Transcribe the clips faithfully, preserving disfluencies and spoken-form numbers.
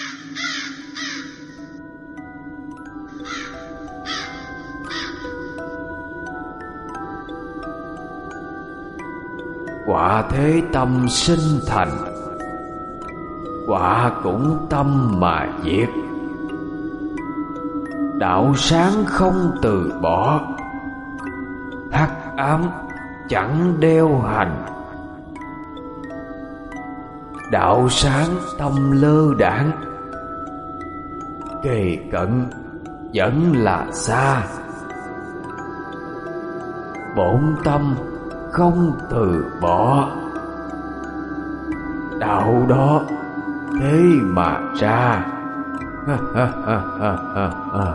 Quả thế tâm sinh thành, quả cũng tâm mà diệt. Đạo sáng không từ bỏ, hắc ám chẳng đeo hành. Đạo sáng tâm lơ đãng, kề cận vẫn là xa. Bổn tâm không từ bỏ, đạo đó thế mà ra. Ha ha ha ha ha ha.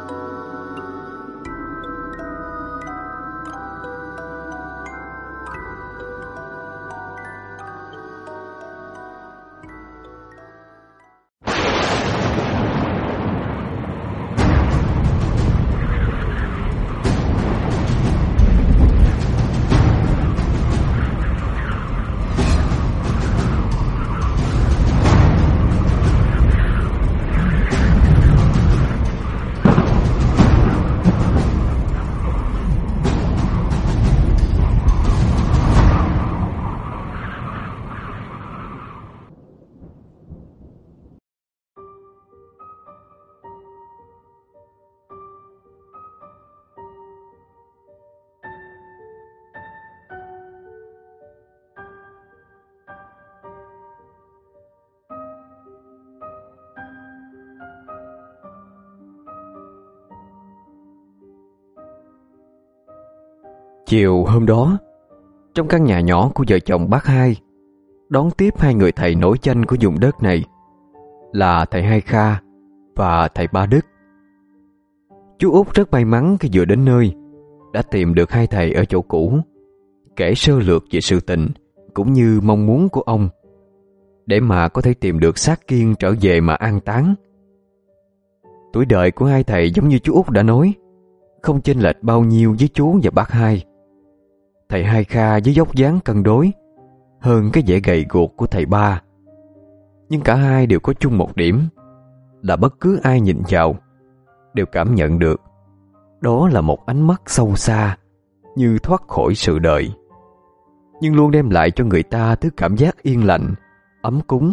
Chiều hôm đó, trong căn nhà nhỏ của vợ chồng bác Hai, đón tiếp hai người thầy nổi danh của vùng đất này là thầy Hai Kha và thầy Ba Đức. Chú Út rất may mắn khi vừa đến nơi đã tìm được hai thầy ở chỗ cũ, kể sơ lược về sự tình cũng như mong muốn của ông, để mà có thể tìm được xác Kiên trở về mà an táng. Tuổi đời của hai thầy giống như chú Út đã nói, không chênh lệch bao nhiêu với chú và bác Hai. Thầy Hai Kha với dốc dáng cân đối hơn cái vẻ gầy guộc của thầy Ba, nhưng cả hai đều có chung một điểm là bất cứ ai nhìn vào đều cảm nhận được đó là một ánh mắt sâu xa như thoát khỏi sự đời, nhưng luôn đem lại cho người ta thứ cảm giác yên lành, ấm cúng.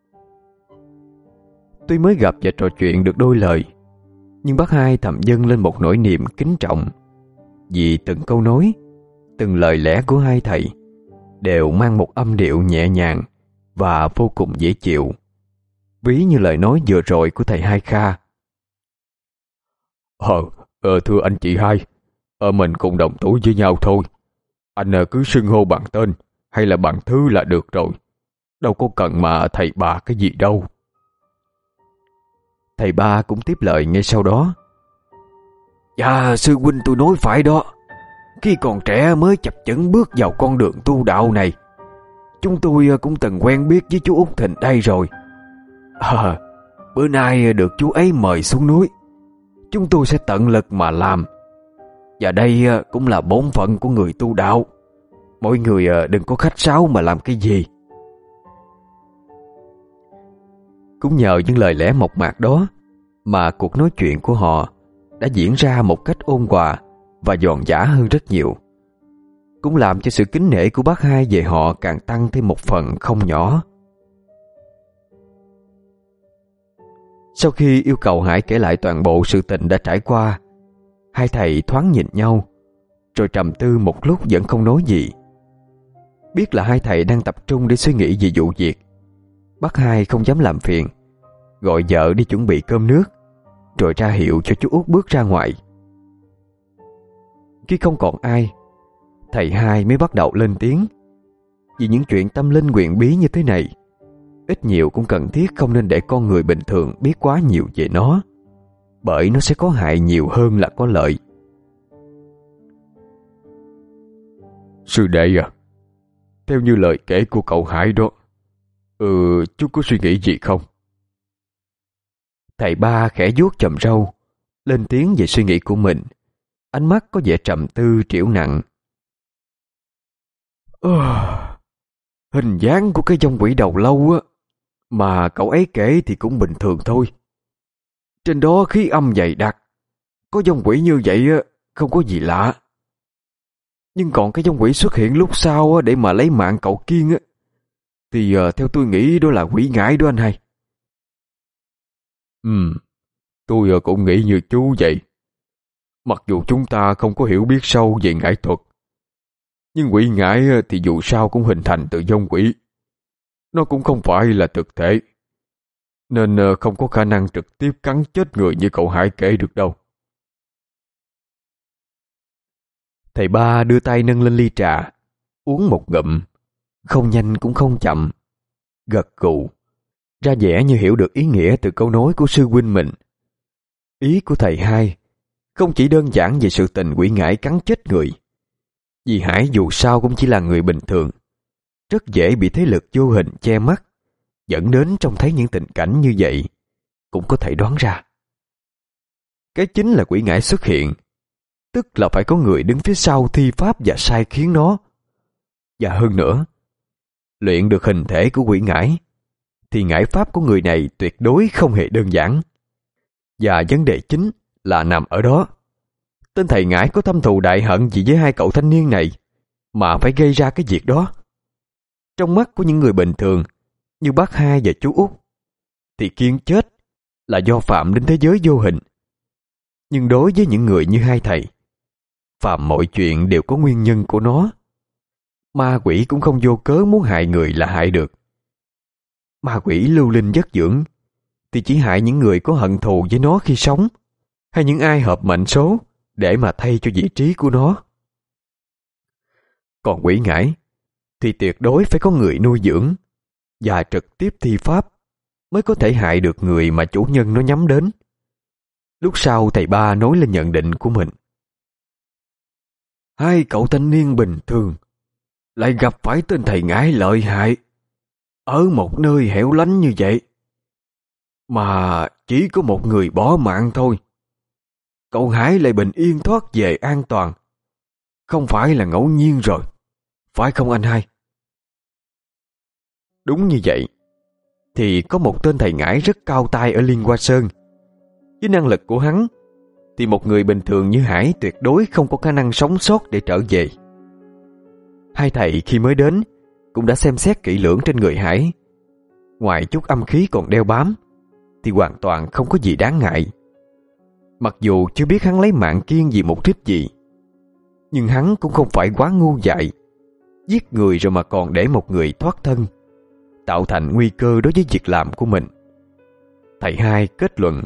Tuy mới gặp và trò chuyện được đôi lời, nhưng bác Hai thầm dâng lên một nỗi niềm kính trọng, vì từng câu nói, từng lời lẽ của hai thầy đều mang một âm điệu nhẹ nhàng và vô cùng dễ chịu, ví như lời nói vừa rồi của thầy Hai Kha. Ờ, ờ thưa anh chị Hai, ờ, mình cùng đồng tuổi với nhau thôi. Anh ờ, cứ xưng hô bằng tên hay là bằng thứ là được rồi, đâu có cần mà thầy bà cái gì đâu. Thầy Ba cũng tiếp lời ngay sau đó. Dạ sư huynh tôi nói phải đó. Khi còn trẻ mới chập chững bước vào con đường tu đạo này, chúng tôi cũng từng quen biết với chú Út Thịnh đây rồi. À, bữa nay được chú ấy mời xuống núi, chúng tôi sẽ tận lực mà làm. Và đây cũng là bổn phận của người tu đạo. Mọi người đừng có khách sáo mà làm cái gì. Cũng nhờ những lời lẽ mộc mạc đó mà cuộc nói chuyện của họ đã diễn ra một cách ôn hòa và giòn giã hơn rất nhiều, cũng làm cho sự kính nể của bác Hai về họ càng tăng thêm một phần không nhỏ. Sau khi yêu cầu Hải kể lại toàn bộ sự tình đã trải qua, hai thầy thoáng nhìn nhau, rồi trầm tư một lúc vẫn không nói gì. Biết là hai thầy đang tập trung để suy nghĩ về vụ việc, bác Hai không dám làm phiền, gọi vợ đi chuẩn bị cơm nước, rồi ra hiệu cho chú Út bước ra ngoài. Khi không còn ai, thầy Hai mới bắt đầu lên tiếng. Vì những chuyện tâm linh huyền bí như thế này, ít nhiều cũng cần thiết không nên để con người bình thường biết quá nhiều về nó, bởi nó sẽ có hại nhiều hơn là có lợi. Sư đệ à, theo như lời kể của cậu Hải đó, Ừ, chú có suy nghĩ gì không? Thầy Ba khẽ vuốt chòm râu, lên tiếng về suy nghĩ của mình. Ánh mắt có vẻ trầm tư trĩu nặng. Ờ, hình dáng của cái dòng quỷ đầu lâu á, Mà cậu ấy kể thì cũng bình thường thôi. Trên đó khí âm dày đặc, có dông quỷ như vậy không có gì lạ. Nhưng còn cái dông quỷ xuất hiện lúc sau để mà lấy mạng cậu Kiên thì theo tôi nghĩ đó là quỷ ngải đó anh hai. Ừ, tôi cũng nghĩ như chú vậy. Mặc dù chúng ta không có hiểu biết sâu về ngải thuật, nhưng quỷ ngải thì dù sao cũng hình thành từ dông quỷ. Nó cũng không phải là thực thể, nên không có khả năng trực tiếp cắn chết người như cậu Hải kể được đâu. Thầy ba đưa tay nâng lên ly trà, uống một ngụm, không nhanh cũng không chậm, gật gù, ra vẻ như hiểu được ý nghĩa từ câu nói của sư huynh mình. Ý của thầy hai không chỉ đơn giản về sự tình quỷ ngải cắn chết người. Vì Hải dù sao cũng chỉ là người bình thường, rất dễ bị thế lực vô hình che mắt, dẫn đến trông thấy những tình cảnh như vậy, cũng có thể đoán ra. Cái chính là quỷ ngải xuất hiện, tức là phải có người đứng phía sau thi pháp và sai khiến nó. Và hơn nữa, luyện được hình thể của quỷ ngải, thì ngải pháp của người này tuyệt đối không hề đơn giản. Và vấn đề chính là nằm ở đó. Tên thầy ngải có thâm thù đại hận gì với hai cậu thanh niên này mà phải gây ra cái việc đó. Trong mắt của những người bình thường như bác hai và chú Út thì Kiên chết là do phạm đến thế giới vô hình. Nhưng đối với những người như hai thầy, phạm mọi chuyện đều có nguyên nhân của nó. Ma quỷ cũng không vô cớ muốn hại người là hại được. Ma quỷ lưu linh giấc dưỡng thì chỉ hại những người có hận thù với nó khi sống, hay những ai hợp mệnh số để mà thay cho vị trí của nó. Còn quỷ ngải thì tuyệt đối phải có người nuôi dưỡng và trực tiếp thi pháp mới có thể hại được người mà chủ nhân nó nhắm đến. Lúc sau thầy ba nói lên nhận định của mình. Hai cậu thanh niên bình thường lại gặp phải tên thầy ngải lợi hại ở một nơi hẻo lánh như vậy, mà chỉ có một người bỏ mạng thôi. Cậu Hải lại bình yên thoát về an toàn, không phải là ngẫu nhiên rồi, phải không anh hai? Đúng như vậy. Thì có một tên thầy ngải rất cao tay ở Liên Hoa Sơn. Với năng lực của hắn thì một người bình thường như Hải tuyệt đối không có khả năng sống sót để trở về. Hai thầy khi mới đến cũng đã xem xét kỹ lưỡng trên người Hải. Ngoài chút âm khí còn đeo bám thì hoàn toàn không có gì đáng ngại. Mặc dù chưa biết hắn lấy mạng Kiên vì mục đích gì, nhưng hắn cũng không phải quá ngu dại, giết người rồi mà còn để một người thoát thân, tạo thành nguy cơ đối với việc làm của mình. Thầy hai kết luận.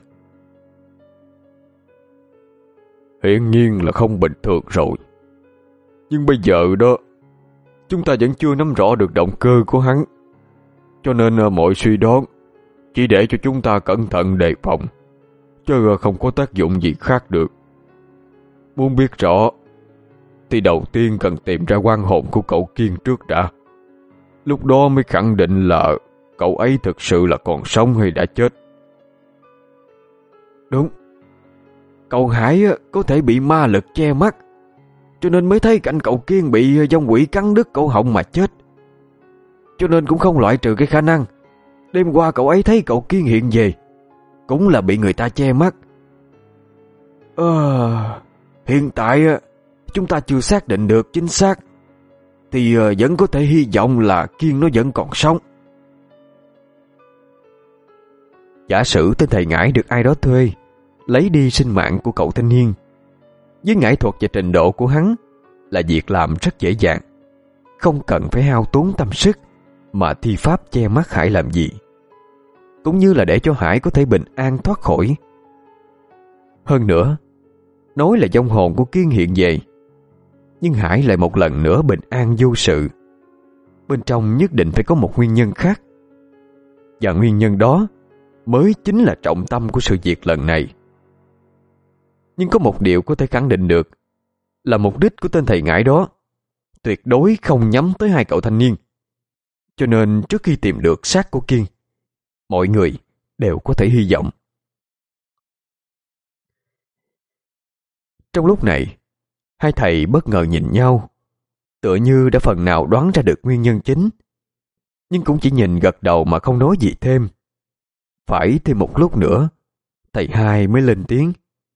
Hiển nhiên là không bình thường rồi. Nhưng bây giờ đó, chúng ta vẫn chưa nắm rõ được động cơ của hắn, cho nên mọi suy đoán chỉ để cho chúng ta cẩn thận đề phòng, chứ không có tác dụng gì khác được. Muốn biết rõ thì đầu tiên cần tìm ra oan hồn của cậu Kiên trước đã. Lúc đó mới khẳng định là cậu ấy thực sự là còn sống hay đã chết. Đúng. Cậu Hải có thể bị ma lực che mắt, cho nên mới thấy cảnh cậu Kiên bị dông quỷ cắn đứt cổ họng mà chết. Cho nên cũng không loại trừ cái khả năng đêm qua cậu ấy thấy cậu Kiên hiện về cũng là bị người ta che mắt. Ờ, hiện tại chúng ta chưa xác định được chính xác, thì vẫn có thể hy vọng là Kiên nó vẫn còn sống. Giả sử tên thầy ngải được ai đó thuê lấy đi sinh mạng của cậu thanh niên, với ngải thuật và trình độ của hắn là việc làm rất dễ dàng, không cần phải hao tốn tâm sức mà thi pháp che mắt Hải làm gì, cũng như là để cho Hải có thể bình an thoát khỏi. Hơn nữa, nói là vong hồn của Kiên hiện về, nhưng Hải lại một lần nữa bình an vô sự. Bên trong nhất định phải có một nguyên nhân khác, và nguyên nhân đó mới chính là trọng tâm của sự việc lần này. Nhưng có một điều có thể khẳng định được là mục đích của tên thầy ngải đó tuyệt đối không nhắm tới hai cậu thanh niên. Cho nên trước khi tìm được xác của Kiên, mọi người đều có thể hy vọng. Trong lúc này, hai thầy bất ngờ nhìn nhau, tựa như đã phần nào đoán ra được nguyên nhân chính. nhưng cũng chỉ nhìn gật đầu mà không nói gì thêm. Phải thêm một lúc nữa, thầy hai mới lên tiếng.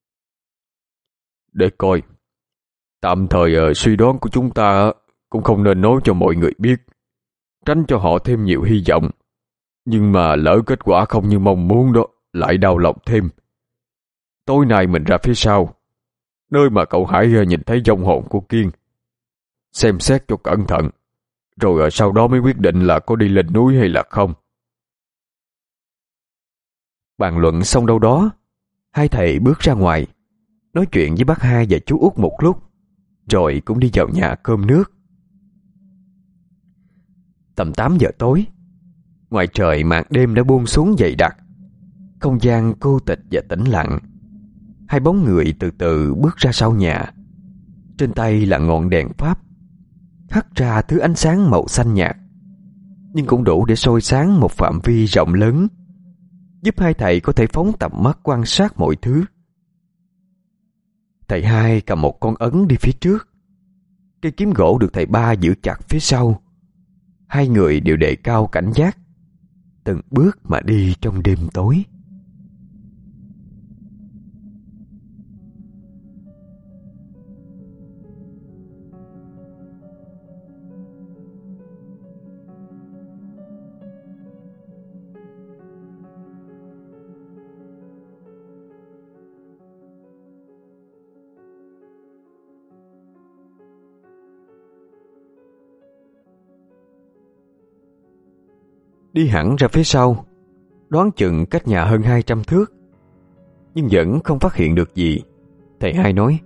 Để coi, tạm thời uh, suy đoán của chúng ta cũng không nên nói cho mọi người biết, tránh cho họ thêm nhiều hy vọng. Nhưng mà lỡ kết quả không như mong muốn đó, lại đau lòng thêm. Tối nay mình ra phía sau, nơi mà cậu Hải uh, nhìn thấy vong hồn của Kiên, xem xét cho cẩn thận, rồi uh, sau đó mới quyết định là có đi lên núi hay là không. Bàn luận xong đâu đó, hai thầy bước ra ngoài, nói chuyện với bác hai và chú Út một lúc, rồi cũng đi vào nhà cơm nước. Tầm tám giờ tối, ngoài trời màn đêm đã buông xuống dày đặc, không gian cô tịch và tĩnh lặng. Hai bóng người từ từ bước ra sau nhà, trên tay là ngọn đèn Pháp, hắt ra thứ ánh sáng màu xanh nhạt, nhưng cũng đủ để soi sáng một phạm vi rộng lớn, giúp hai thầy có thể phóng tầm mắt quan sát mọi thứ. Thầy hai cầm một con ấn đi phía trước, cây kiếm gỗ được thầy ba giữ chặt phía sau. Hai người đều đề cao cảnh giác, từng bước mà đi trong đêm tối. Đi hẳn ra phía sau, đoán chừng cách nhà hơn hai trăm thước, nhưng vẫn không phát hiện được gì. Thầy hai nói: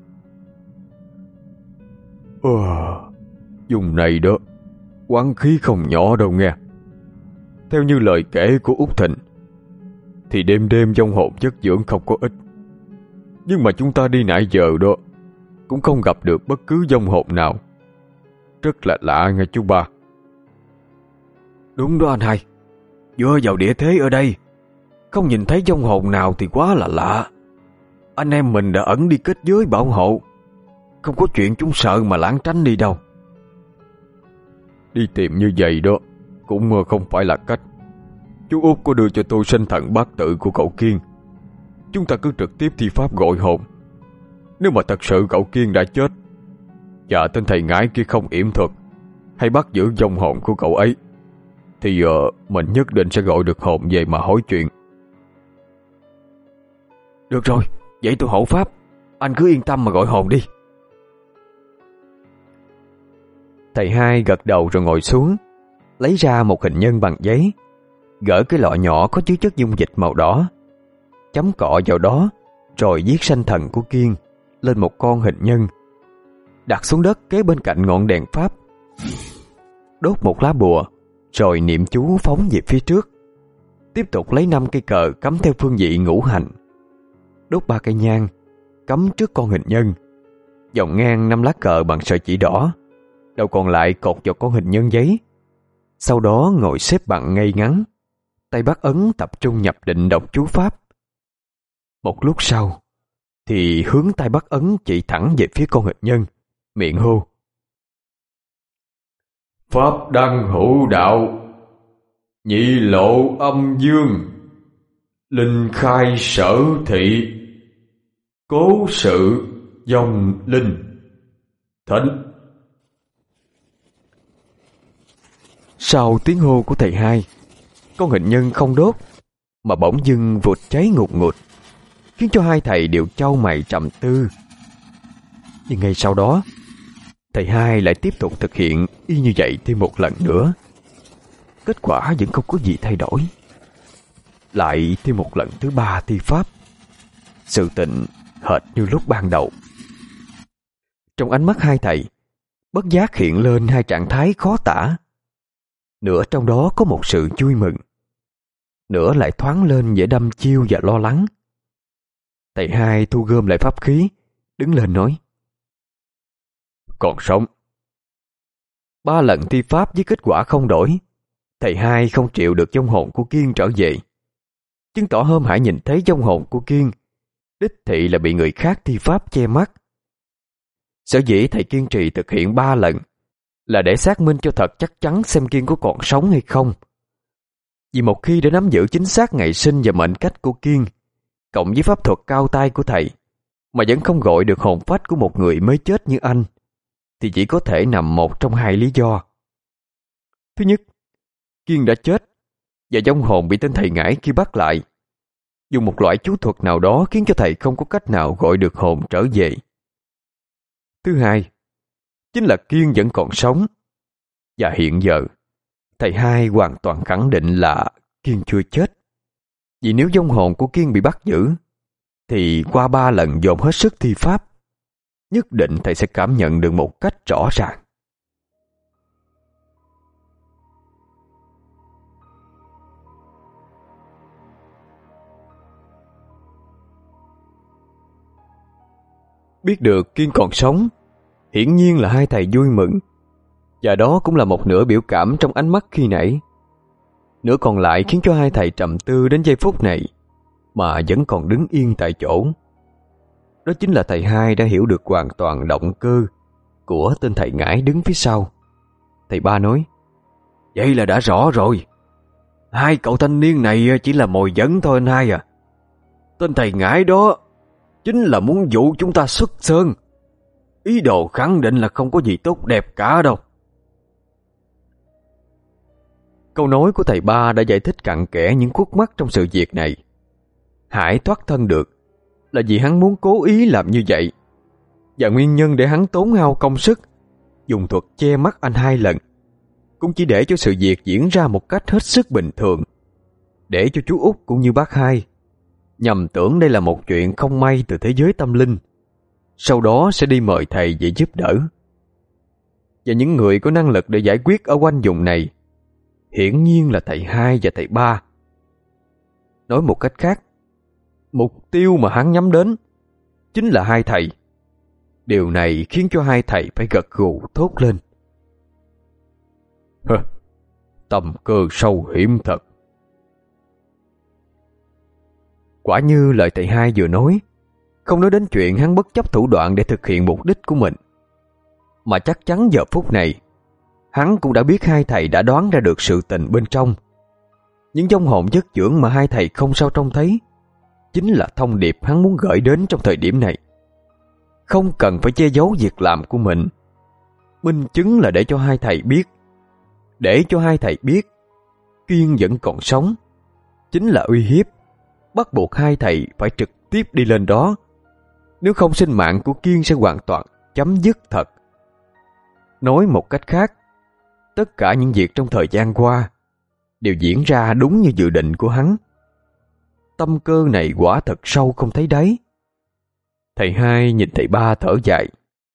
Ờ, vùng này đó, oán khí không nhỏ đâu nghe. Theo như lời kể của Út Thịnh, thì đêm đêm vong hồn chất dưỡng không có ít. Nhưng mà chúng ta đi nãy giờ đó, cũng không gặp được bất cứ vong hồn nào. Rất là lạ nghe chú ba. Đúng đó anh hai, vừa vào địa thế ở đây, không nhìn thấy vong hồn nào thì quá là lạ. Anh em mình đã ẩn đi kết giới bảo hộ, không có chuyện chúng sợ mà lảng tránh đi đâu. Đi tìm như vậy đó cũng không phải là cách. Chú Út có đưa cho tôi sinh thần bát tự của cậu Kiên. Chúng ta cứ trực tiếp thi pháp gọi hồn. Nếu mà thật sự cậu Kiên đã chết, và tên thầy ngải kia không yểm thuật hay bắt giữ vong hồn của cậu ấy, thì uh, mình nhất định sẽ gọi được hồn về mà hỏi chuyện. Được rồi, vậy tôi hộ pháp, anh cứ yên tâm mà gọi hồn đi. Thầy hai gật đầu rồi ngồi xuống, lấy ra một hình nhân bằng giấy, gỡ cái lọ nhỏ có chứa chất dung dịch màu đỏ, chấm cọ vào đó, rồi viết sanh thần của Kiên lên một con hình nhân, đặt xuống đất kế bên cạnh ngọn đèn Pháp, đốt một lá bùa, rồi niệm chú phóng về phía trước. Tiếp tục lấy năm cây cờ cắm theo phương vị ngũ hành, đốt ba cây nhang cắm trước con hình nhân, vòng ngang năm lá cờ bằng sợi chỉ đỏ, đầu còn lại cột vào con hình nhân giấy. Sau đó ngồi xếp bằng ngay ngắn, tay bắt ấn tập trung nhập định đọc chú pháp. Một lúc sau thì hướng tay bắt ấn chỉ thẳng về phía con hình nhân, miệng hô: Pháp đăng hữu đạo, nhị lộ âm dương, linh khai sở thị, cố sự dòng linh thịnh. Sau tiếng hô của thầy hai, con hình nhân không đốt mà bỗng dưng vụt cháy ngùn ngụt, khiến cho hai thầy đều chau mày trầm tư. Nhưng ngay sau đó, thầy hai lại tiếp tục thực hiện y như vậy thêm một lần nữa. Kết quả vẫn không có gì thay đổi. Lại thêm một lần thứ ba thi pháp, sự tình hệt như lúc ban đầu. Trong ánh mắt hai thầy, bất giác hiện lên hai trạng thái khó tả. Nửa trong đó có một sự vui mừng, nửa lại thoáng lên vẻ đăm chiêu và lo lắng. Thầy hai thu gom lại pháp khí, đứng lên nói: Còn sống. Ba lần thi pháp với kết quả không đổi, thầy hai không chịu được vong hồn của Kiên trở về, chứng tỏ hôm Hải nhìn thấy vong hồn của Kiên đích thị là bị người khác thi pháp che mắt. Sở dĩ thầy kiên trì thực hiện ba lần là để xác minh cho thật chắc chắn xem Kiên có còn sống hay không. Vì một khi đã nắm giữ chính xác ngày sinh và mệnh cách của Kiên, cộng với pháp thuật cao tay của thầy, mà vẫn không gọi được hồn phách của một người mới chết như anh, thì chỉ có thể nằm một trong hai lý do. Thứ nhất, Kiên đã chết và vong hồn bị tên thầy ngải kia bắt lại, dùng một loại chú thuật nào đó khiến cho thầy không có cách nào gọi được hồn trở về. Thứ hai, chính là Kiên vẫn còn sống, và hiện giờ thầy hai hoàn toàn khẳng định là Kiên chưa chết. Vì nếu vong hồn của Kiên bị bắt giữ, thì qua ba lần dồn hết sức thi pháp, nhất định thầy sẽ cảm nhận được một cách rõ ràng. Biết được Kiên còn sống, hiển nhiên là hai thầy vui mừng, và đó cũng là một nửa biểu cảm trong ánh mắt khi nãy. Nửa còn lại khiến cho hai thầy trầm tư đến giây phút này mà vẫn còn đứng yên tại chỗ. Đó chính là thầy hai đã hiểu được hoàn toàn động cơ của tên thầy ngải đứng phía sau. Thầy ba nói: Vậy là đã rõ rồi. Hai cậu thanh niên này chỉ là mồi dẫn thôi anh hai à. Tên thầy ngải đó chính là muốn dụ chúng ta xuất sơn. Ý đồ khẳng định là không có gì tốt đẹp cả đâu. Câu nói của thầy ba đã giải thích cặn kẽ những khuất mắt trong sự việc này. Hải thoát thân được là vì hắn muốn cố ý làm như vậy, và nguyên nhân để hắn tốn hao công sức dùng thuật che mắt anh hai lần cũng chỉ để cho sự việc diễn ra một cách hết sức bình thường, để cho chú Út cũng như bác hai nhầm tưởng đây là một chuyện không may từ thế giới tâm linh, sau đó sẽ đi mời thầy về giúp đỡ. Và những người có năng lực để giải quyết ở quanh vùng này hiển nhiên là thầy hai và thầy ba. Nói một cách khác, mục tiêu mà hắn nhắm đến chính là hai thầy. Điều này khiến cho hai thầy phải gật gù thốt lên: Hơ, tầm cơ sâu hiểm thật. Quả như lời thầy hai vừa nói, không nói đến chuyện hắn bất chấp thủ đoạn để thực hiện mục đích của mình, mà chắc chắn giờ phút này hắn cũng đã biết hai thầy đã đoán ra được sự tình bên trong. Những vong hồn chất dưỡng mà hai thầy không sao trông thấy chính là thông điệp hắn muốn gửi đến trong thời điểm này. Không cần phải che giấu việc làm của mình. Minh chứng là để cho hai thầy biết, để cho hai thầy biết Kiên vẫn còn sống, chính là uy hiếp, bắt buộc hai thầy phải trực tiếp đi lên đó. Nếu không, sinh mạng của Kiên sẽ hoàn toàn chấm dứt thật. Nói một cách khác, tất cả những việc trong thời gian qua đều diễn ra đúng như dự định của hắn. Tâm cơ này quả thật sâu không thấy đáy. Thầy hai nhìn thầy ba thở dài: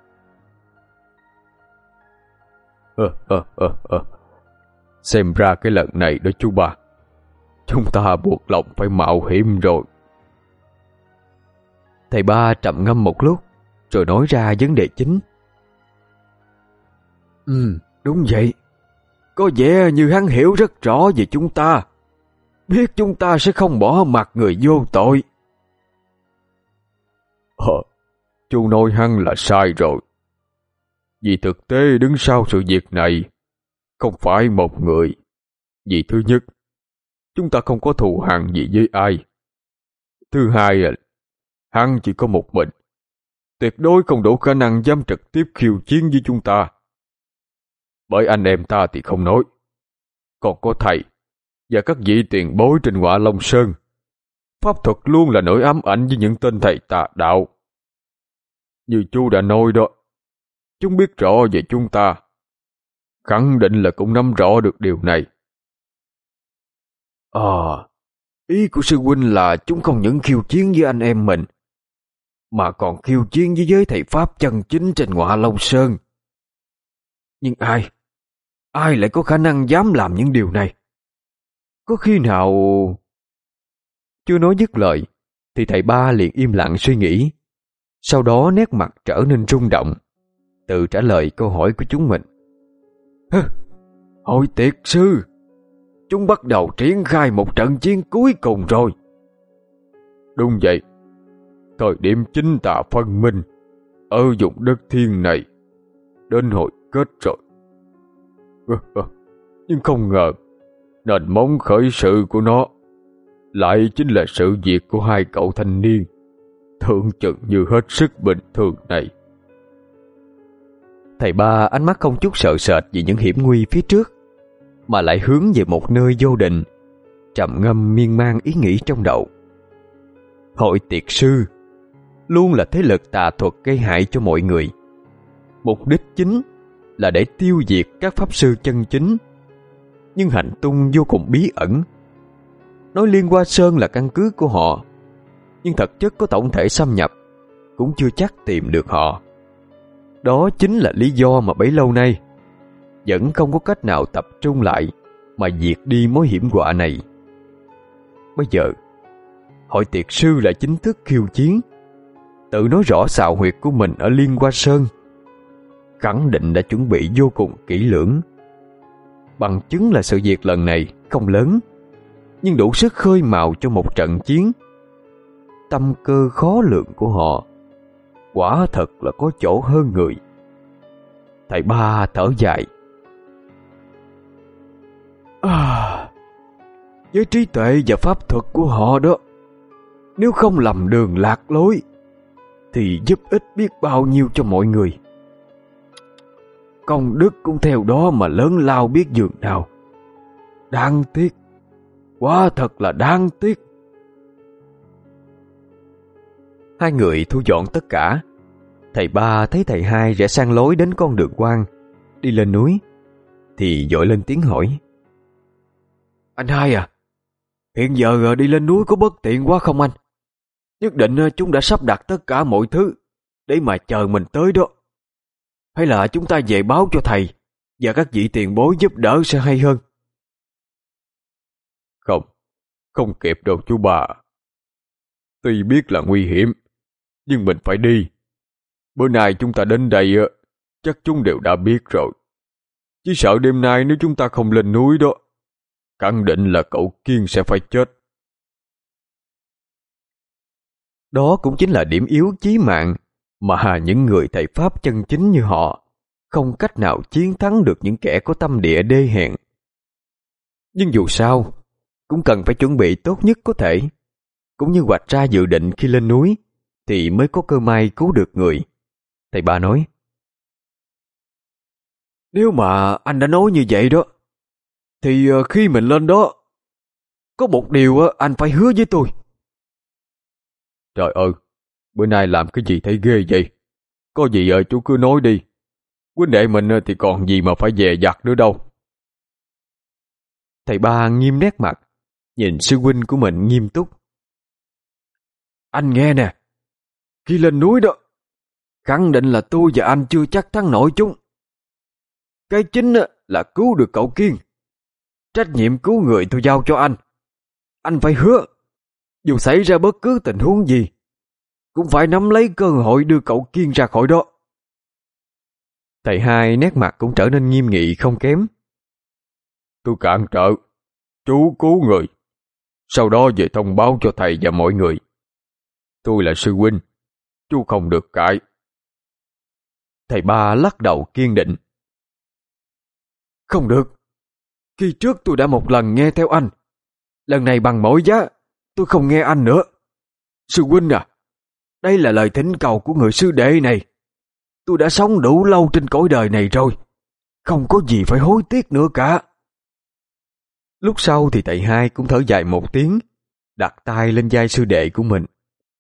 Ờ, ờ, ờ, ờ. Xem ra cái lần này đó chú ba, chúng ta buộc lòng phải mạo hiểm rồi. Thầy ba trầm ngâm một lúc rồi nói ra vấn đề chính: Ừ, đúng vậy. Có vẻ như hắn hiểu rất rõ về chúng ta, biết chúng ta sẽ không bỏ mặc người vô tội. Ờ, chú nói hắn là sai rồi. Vì thực tế đứng sau sự việc này không phải một người. Vì thứ nhất, chúng ta không có thù hằn gì với ai. Thứ hai là hắn chỉ có một mình, tuyệt đối không đủ khả năng dám trực tiếp khiêu chiến với chúng ta. Bởi anh em ta thì không nói, còn có thầy và các vị tiền bối trên Ngọa Long Sơn. Pháp thuật luôn là nỗi ám ảnh với những tên thầy tà đạo. Như chú đã nói đó, chúng biết rõ về chúng ta, khẳng định là cũng nắm rõ được điều này. À, ý của sư huynh là chúng không những khiêu chiến với anh em mình, mà còn khiêu chiến với giới thầy Pháp chân chính trên Ngọa Long Sơn. Nhưng ai, ai lại có khả năng dám làm những điều này? Có khi nào... Chưa nói dứt lời thì thầy ba liền im lặng suy nghĩ, sau đó nét mặt trở nên rung động, tự trả lời câu hỏi của chúng mình: Hừ, Hội tiệt sư, chúng bắt đầu triển khai một trận chiến cuối cùng rồi. Đúng vậy, thời điểm chính tà phân minh ở vùng đất thiên này đến hồi kết rồi. Nhưng không ngờ nền móng khởi sự của nó lại chính là sự việc của hai cậu thanh niên tưởng chừng như hết sức bình thường này. Thầy ba ánh mắt không chút sợ sệt vì những hiểm nguy phía trước, mà lại hướng về một nơi vô định, trầm ngâm miên man ý nghĩ trong đầu. Hội tiệt sư luôn là thế lực tà thuật gây hại cho mọi người. Mục đích chính là để tiêu diệt các pháp sư chân chính, nhưng hành tung vô cùng bí ẩn. Nói Liên Hoa Sơn là căn cứ của họ, nhưng thực chất có tổng thể xâm nhập cũng chưa chắc tìm được họ. Đó chính là lý do mà bấy lâu nay vẫn không có cách nào tập trung lại mà diệt đi mối hiểm họa này. Bây giờ Hội tiệt sư lại chính thức khiêu chiến, tự nói rõ xào huyệt của mình ở Liên Hoa Sơn, khẳng định đã chuẩn bị vô cùng kỹ lưỡng. Bằng chứng là sự việc lần này không lớn, nhưng đủ sức khơi mào cho một trận chiến. Tâm cơ khó lường của họ quả thật là có chỗ hơn người. Thầy ba thở dài. À, với trí tuệ và pháp thuật của họ đó, nếu không lầm đường lạc lối thì giúp ích biết bao nhiêu cho mọi người. Công đức cũng theo đó mà lớn lao biết dường nào. Đáng tiếc, quá thật là đáng tiếc. Hai người thu dọn tất cả. Thầy ba thấy thầy hai rẽ sang lối đến con đường quang đi lên núi, thì vội lên tiếng hỏi: Anh hai à, hiện giờ đi lên núi có bất tiện quá không anh? Nhất định chúng đã sắp đặt tất cả mọi thứ để mà chờ mình tới đó. Hay là chúng ta về báo cho thầy và các vị tiền bối giúp đỡ sẽ hay hơn? Không, không kịp đâu chú bà. Tuy biết là nguy hiểm, nhưng mình phải đi. Bữa nay chúng ta đến đây chắc chúng đều đã biết rồi. Chỉ sợ đêm nay nếu chúng ta không lên núi đó, khẳng định là cậu Kiên sẽ phải chết. Đó cũng chính là điểm yếu chí mạng mà những người thầy Pháp chân chính như họ không cách nào chiến thắng được những kẻ có tâm địa đê hèn. Nhưng dù sao, cũng cần phải chuẩn bị tốt nhất có thể, cũng như hoạch ra dự định khi lên núi thì mới có cơ may cứu được người. Thầy ba nói: Nếu mà anh đã nói như vậy đó, thì khi mình lên đó, có một điều anh phải hứa với tôi. Trời ơi, bữa nay làm cái gì thấy ghê vậy? Có gì ờ chú cứ nói đi. Huynh đệ mình thì còn gì mà phải dè dặt nữa đâu. Thầy ba nghiêm nét mặt, nhìn sư huynh của mình nghiêm túc. Anh nghe nè, khi lên núi đó, khẳng định là tôi và anh chưa chắc thắng nổi chúng. Cái chính là cứu được cậu Kiên. Trách nhiệm cứu người tôi giao cho anh. Anh phải hứa, dù xảy ra bất cứ tình huống gì, cũng phải nắm lấy cơ hội đưa cậu Kiên ra khỏi đó. Thầy hai nét mặt cũng trở nên nghiêm nghị không kém. Tôi cản trở, chú cứu người, sau đó về thông báo cho thầy và mọi người. Tôi là sư huynh, chú không được cãi. Thầy ba lắc đầu kiên định. Không được. Khi trước tôi đã một lần nghe theo anh. Lần này bằng mọi giá, tôi không nghe anh nữa. Sư huynh à, đây là lời thỉnh cầu của người sư đệ này. Tôi đã sống đủ lâu trên cõi đời này rồi, không có gì phải hối tiếc nữa cả. Lúc sau thì thầy hai cũng thở dài một tiếng, đặt tay lên vai sư đệ của mình.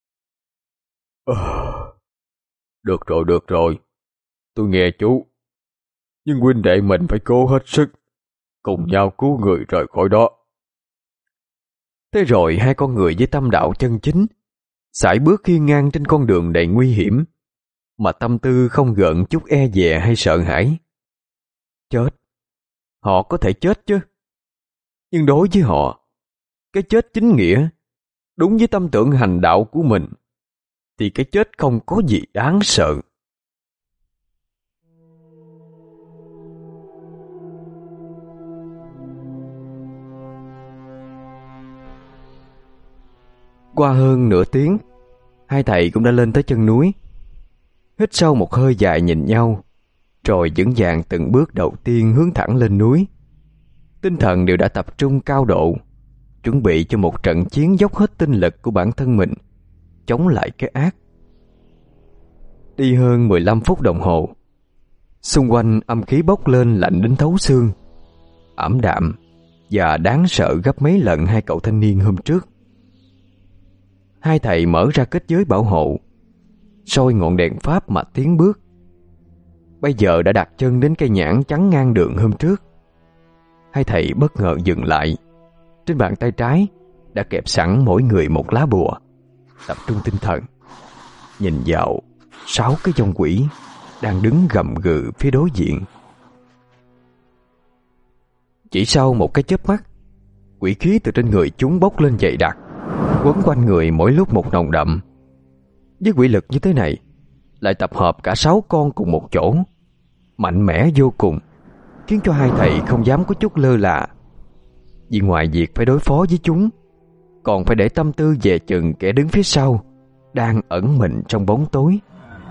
Ờ, được rồi, được rồi. Tôi nghe chú. Nhưng huynh đệ mình phải cố hết sức, cùng nhau cứu người rời khỏi đó. Thế rồi hai con người với tâm đạo chân chính sải bước hiên ngang trên con đường đầy nguy hiểm, mà tâm tư không gợn chút e dè hay sợ hãi. Chết, họ có thể chết chứ, nhưng đối với họ, cái chết chính nghĩa, đúng với tâm tưởng hành đạo của mình, thì cái chết không có gì đáng sợ. Qua hơn nửa tiếng, hai thầy cũng đã lên tới chân núi. Hít sâu một hơi dài nhìn nhau, rồi vững vàng từng bước đầu tiên hướng thẳng lên núi. Tinh thần đều đã tập trung cao độ, chuẩn bị cho một trận chiến dốc hết tinh lực của bản thân mình, chống lại cái ác. Đi hơn mười lăm phút đồng hồ, xung quanh âm khí bốc lên lạnh đến thấu xương, ảm đạm và đáng sợ gấp mấy lần hai cậu thanh niên hôm trước. Hai thầy mở ra kết giới bảo hộ, soi ngọn đèn pháp mà tiến bước. Bây giờ đã đặt chân đến cây nhãn chắn ngang đường hôm trước. Hai thầy bất ngờ dừng lại. Trên bàn tay trái đã kẹp sẵn mỗi người một lá bùa. Tập trung tinh thần, nhìn vào sáu cái dòng quỷ đang đứng gầm gừ phía đối diện. Chỉ sau một cái chớp mắt, quỷ khí từ trên người chúng bốc lên dày đặc, quấn quanh người mỗi lúc một nồng đậm. Với quỷ lực như thế này, lại tập hợp cả sáu con cùng một chỗ, mạnh mẽ vô cùng, khiến cho hai thầy không dám có chút lơ là. Vì ngoài việc phải đối phó với chúng, còn phải để tâm tư về chừng kẻ đứng phía sau, đang ẩn mình trong bóng tối.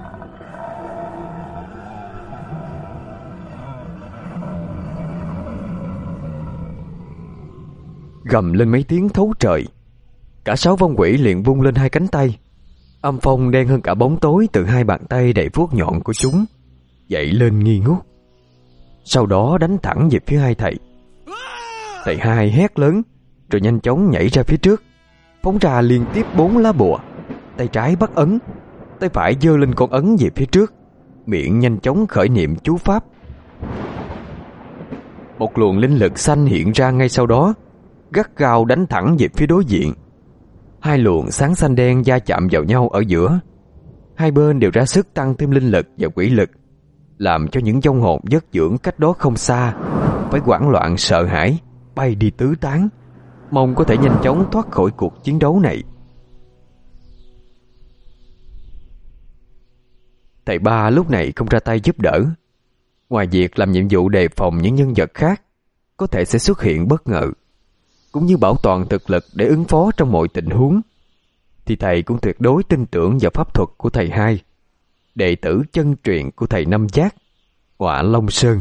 Gầm lên mấy tiếng thấu trời, cả sáu vong quỷ liền vung lên hai cánh tay. Âm phong đen hơn cả bóng tối từ hai bàn tay đầy vuốt nhọn của chúng dậy lên nghi ngút, sau đó đánh thẳng về phía hai thầy. Thầy hai hét lớn rồi nhanh chóng nhảy ra phía trước, phóng ra liên tiếp bốn lá bùa. Tay trái bắt ấn, tay phải giơ lên con ấn về phía trước, miệng nhanh chóng khởi niệm chú pháp. Một luồng linh lực xanh hiện ra ngay sau đó, gắt gao đánh thẳng về phía đối diện. Hai luồng sáng xanh đen va chạm vào nhau ở giữa. Hai bên đều ra sức tăng thêm linh lực và quỷ lực, làm cho những vong hồn vất dưỡng cách đó không xa phải hoảng loạn sợ hãi, bay đi tứ tán, mong có thể nhanh chóng thoát khỏi cuộc chiến đấu này. Thầy ba lúc này không ra tay giúp đỡ. Ngoài việc làm nhiệm vụ đề phòng những nhân vật khác có thể sẽ xuất hiện bất ngờ, cũng như bảo toàn thực lực để ứng phó trong mọi tình huống, thì thầy cũng tuyệt đối tin tưởng vào pháp thuật của thầy hai, đệ tử chân truyền của thầy Năm Giác, Họa Long Sơn.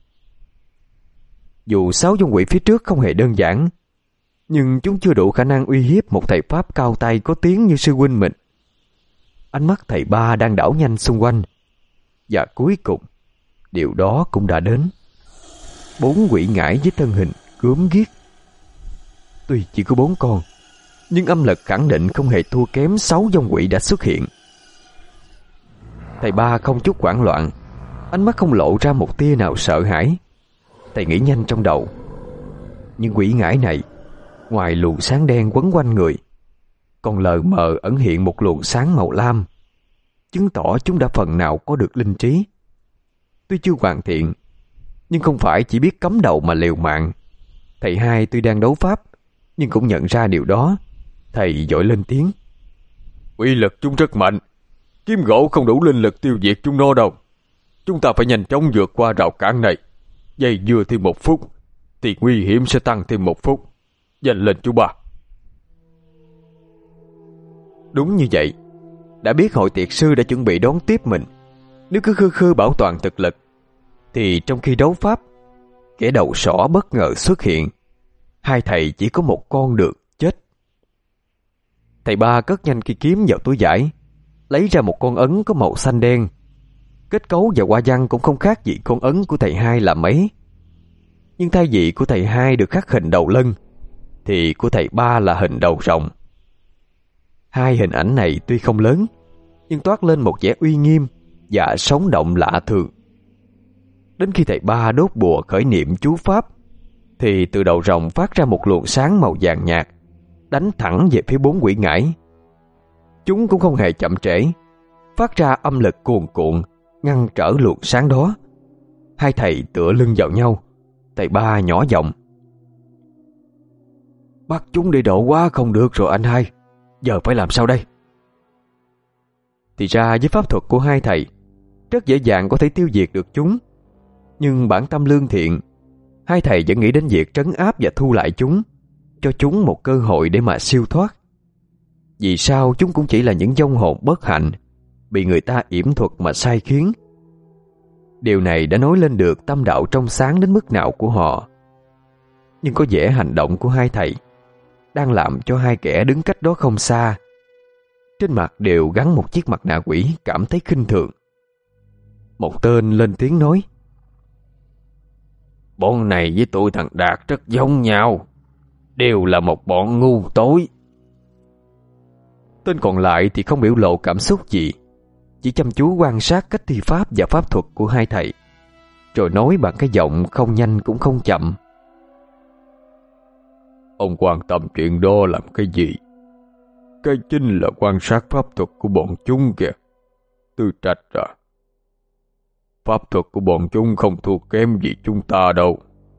Dù sáu vong quỷ phía trước không hề đơn giản, nhưng chúng chưa đủ khả năng uy hiếp một thầy pháp cao tay có tiếng như sư huynh mình. Ánh mắt thầy ba đang đảo nhanh xung quanh, và cuối cùng điều đó cũng đã đến. Bốn quỷ ngải với thân hình gớm ghiếc. Tuy chỉ có bốn con, nhưng âm lực khẳng định không hề thua kém sáu vong quỷ đã xuất hiện. Thầy ba không chút hoảng loạn, ánh mắt không lộ ra một tia nào sợ hãi. Thầy nghĩ nhanh trong đầu, nhưng quỷ ngải này, ngoài luồng sáng đen quấn quanh người, còn lờ mờ ẩn hiện một luồng sáng màu lam, chứng tỏ chúng đã phần nào có được linh trí. Tuy chưa hoàn thiện, nhưng không phải chỉ biết cắm đầu mà liều mạng. Thầy hai tuy đang đấu pháp, nhưng cũng nhận ra điều đó. Thầy vội lên tiếng: Uy lực chúng rất mạnh, kiếm gỗ không đủ linh lực tiêu diệt chúng nó đâu. Chúng ta phải nhanh chóng vượt qua rào cản này. Dây dưa thêm một phút thì nguy hiểm sẽ tăng thêm một phút. Nhanh lên chú ba. Đúng như vậy. Đã biết hội tiệc sư đã chuẩn bị đón tiếp mình. Nếu cứ khư khư bảo toàn thực lực, thì trong khi đấu pháp, kẻ đầu sỏ bất ngờ xuất hiện. Hai thầy chỉ có một con đường chết. Thầy ba cất nhanh cây kiếm vào túi vải, lấy ra một con ấn có màu xanh đen. Kết cấu và hoa văn cũng không khác gì con ấn của thầy hai là mấy. Nhưng thay vì của thầy hai được khắc hình đầu lân, thì của thầy ba là hình đầu rồng. Hai hình ảnh này tuy không lớn, nhưng toát lên một vẻ uy nghiêm và sống động lạ thường. Đến khi thầy ba đốt bùa khởi niệm chú pháp, thì từ đầu rồng phát ra một luồng sáng màu vàng nhạt, đánh thẳng về phía bốn quỷ ngải. Chúng cũng không hề chậm trễ, phát ra âm lực cuồn cuộn ngăn trở luồng sáng đó. Hai thầy tựa lưng vào nhau. Thầy ba nhỏ giọng: Bắt chúng đi độ quá không được rồi anh hai. Giờ phải làm sao đây? Thì ra với pháp thuật của hai thầy, rất dễ dàng có thể tiêu diệt được chúng. Nhưng bản tâm lương thiện, hai thầy vẫn nghĩ đến việc trấn áp và thu lại chúng, cho chúng một cơ hội để mà siêu thoát. Vì sao chúng cũng chỉ là những vong hồn bất hạnh, bị người ta yểm thuật mà sai khiến. Điều này đã nói lên được tâm đạo trong sáng đến mức nào của họ. Nhưng có vẻ hành động của hai thầy đang làm cho hai kẻ đứng cách đó không xa, trên mặt đều gắn một chiếc mặt nạ quỷ, cảm thấy khinh thường. Một tên lên tiếng nói: Bọn này với tụi thằng Đạt rất giống nhau, đều là một bọn ngu tối. Tên còn lại thì không biểu lộ cảm xúc gì, chỉ chăm chú quan sát cách thi pháp và pháp thuật của hai thầy, rồi nói bằng cái giọng không nhanh cũng không chậm: Ông quan tâm chuyện đó làm cái gì? Cái chính là quan sát pháp thuật của bọn chúng kìa. Tư Trạch à, pháp thuật của bọn chúng không thua kém gì chúng ta đâu.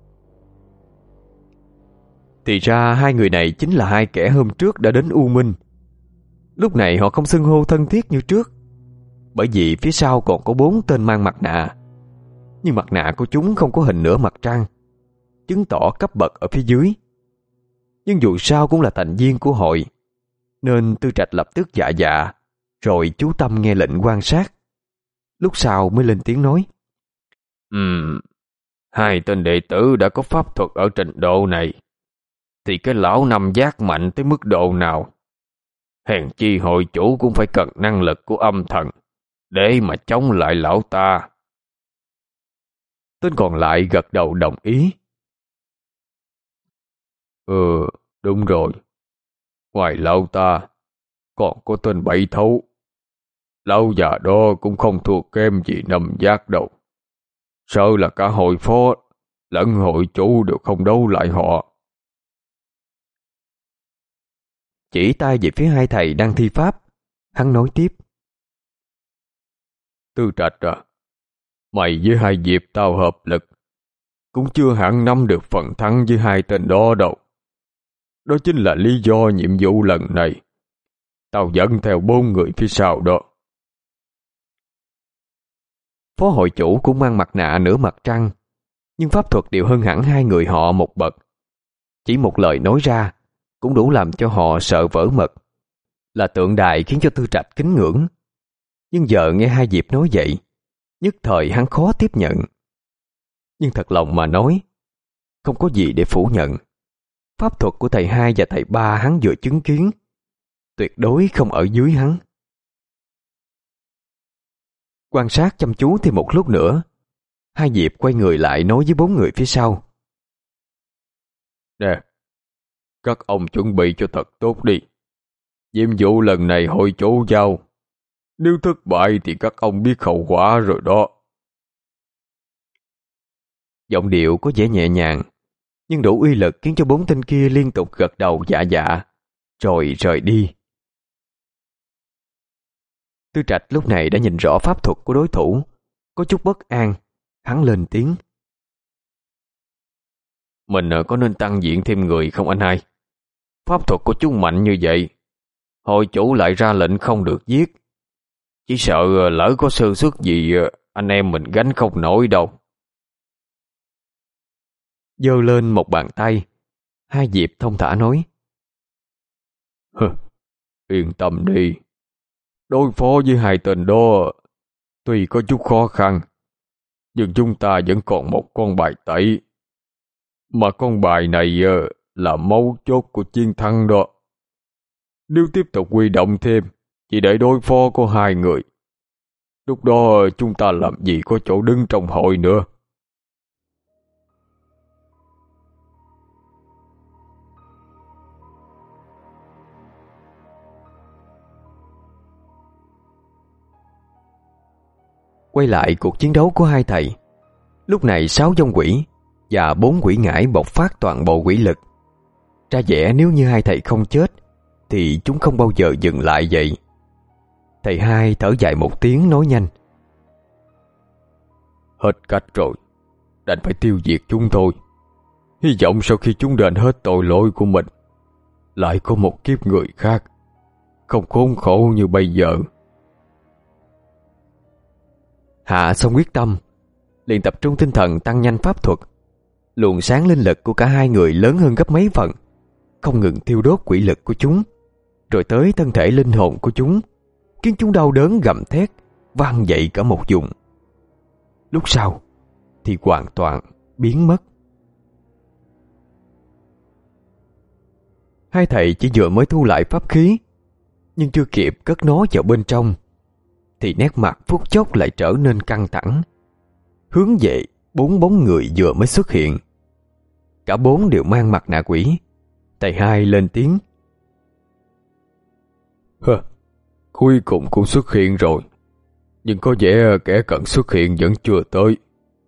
Thì ra hai người này chính là hai kẻ hôm trước đã đến U Minh. Lúc này họ không xưng hô thân thiết như trước, bởi vì phía sau còn có bốn tên mang mặt nạ. Nhưng mặt nạ của chúng không có hình nửa mặt trăng, chứng tỏ cấp bậc ở phía dưới. Nhưng dù sao cũng là thành viên của hội, nên Tư Trạch lập tức dạ dạ, rồi chú tâm nghe lệnh quan sát. Lúc sau mới lên tiếng nói: Ừm, hai tên đệ tử đã có pháp thuật ở trình độ này, thì cái lão năm giác mạnh tới mức độ nào? Hèn chi hội chủ cũng phải cần năng lực của âm thần để mà chống lại lão ta. Tên còn lại gật đầu đồng ý: Ừ, đúng rồi. Ngoài lão ta còn có tên Bảy Thấu. Lão già đó cũng không thua kém gì năm giác đâu. Sợ là cả hội phó lẫn hội chủ đều không đấu lại họ. Chỉ tay về phía hai thầy đang thi pháp, hắn nói tiếp: Tư Trạch à, mày với hai Diệp tao hợp lực, cũng chưa hẳn nắm được phần thắng với hai tên đó đâu. Đó chính là lý do nhiệm vụ lần này tao dẫn theo bốn người phía sau đó. Phó hội chủ cũng mang mặt nạ nửa mặt trăng, nhưng pháp thuật đều hơn hẳn hai người họ một bậc. Chỉ một lời nói ra cũng đủ làm cho họ sợ vỡ mật, là tượng đài khiến cho Tư Trạch kính ngưỡng. Nhưng giờ nghe hai Diệp nói vậy, nhất thời hắn khó tiếp nhận. Nhưng thật lòng mà nói, không có gì để phủ nhận. Pháp thuật của thầy hai và thầy ba hắn vừa chứng kiến, tuyệt đối không ở dưới hắn. Quan sát chăm chú thêm một lúc nữa, hai Diệp quay người lại nói với bốn người phía sau: Nè, các ông chuẩn bị cho thật tốt đi. Nhiệm vụ lần này hội chủ giao, nếu thất bại thì các ông biết hậu quả rồi đó. Giọng điệu có vẻ nhẹ nhàng, nhưng đủ uy lực khiến cho bốn tên kia liên tục gật đầu dạ dạ, rồi rời đi. Tư Trạch lúc này đã nhìn rõ pháp thuật của đối thủ, có chút bất an, hắn lên tiếng: Mình có nên tăng diện thêm người không anh hai? Pháp thuật của chúng mạnh như vậy, hội chủ lại ra lệnh không được giết. Chỉ sợ lỡ có sơ suất gì anh em mình gánh không nổi đâu. Giơ lên một bàn tay, hai Diệp thông thả nói: Hừ, yên tâm đi. Đối phó với hai tên đó tuy có chút khó khăn, nhưng chúng ta vẫn còn một con bài tẩy. Mà con bài này là mấu chốt của chiến thắng đó. Nếu tiếp tục huy động thêm chỉ để đối phó có hai người, lúc đó chúng ta làm gì có chỗ đứng trong hội nữa. Quay lại cuộc chiến đấu của hai thầy. Lúc này sáu vong quỷ và bốn quỷ ngải bộc phát toàn bộ quỷ lực, ra vẻ nếu như hai thầy không chết thì chúng không bao giờ dừng lại vậy. Thầy hai thở dài một tiếng nói nhanh: Hết cách rồi, đành phải tiêu diệt chúng thôi. Hy vọng sau khi chúng đền hết tội lỗi của mình, lại có một kiếp người khác không khốn khổ như bây giờ. Hạ xong quyết tâm, liền tập trung tinh thần tăng nhanh pháp thuật. Luồng sáng linh lực của cả hai người lớn hơn gấp mấy phần, không ngừng thiêu đốt quỷ lực của chúng, rồi tới thân thể linh hồn của chúng, khiến chúng đau đớn gầm thét vang dậy cả một vùng. lúc sau thì hoàn toàn biến mất. Hai thầy chỉ vừa mới thu lại pháp khí, nhưng chưa kịp cất nó vào bên trong thì nét mặt phút chốc lại trở nên căng thẳng, hướng về bốn bóng người vừa mới xuất hiện. Cả bốn đều mang mặt nạ quỷ. Thầy hai lên tiếng: Hơ, cuối cùng cũng xuất hiện rồi, nhưng có vẻ kẻ cần xuất hiện vẫn chưa tới.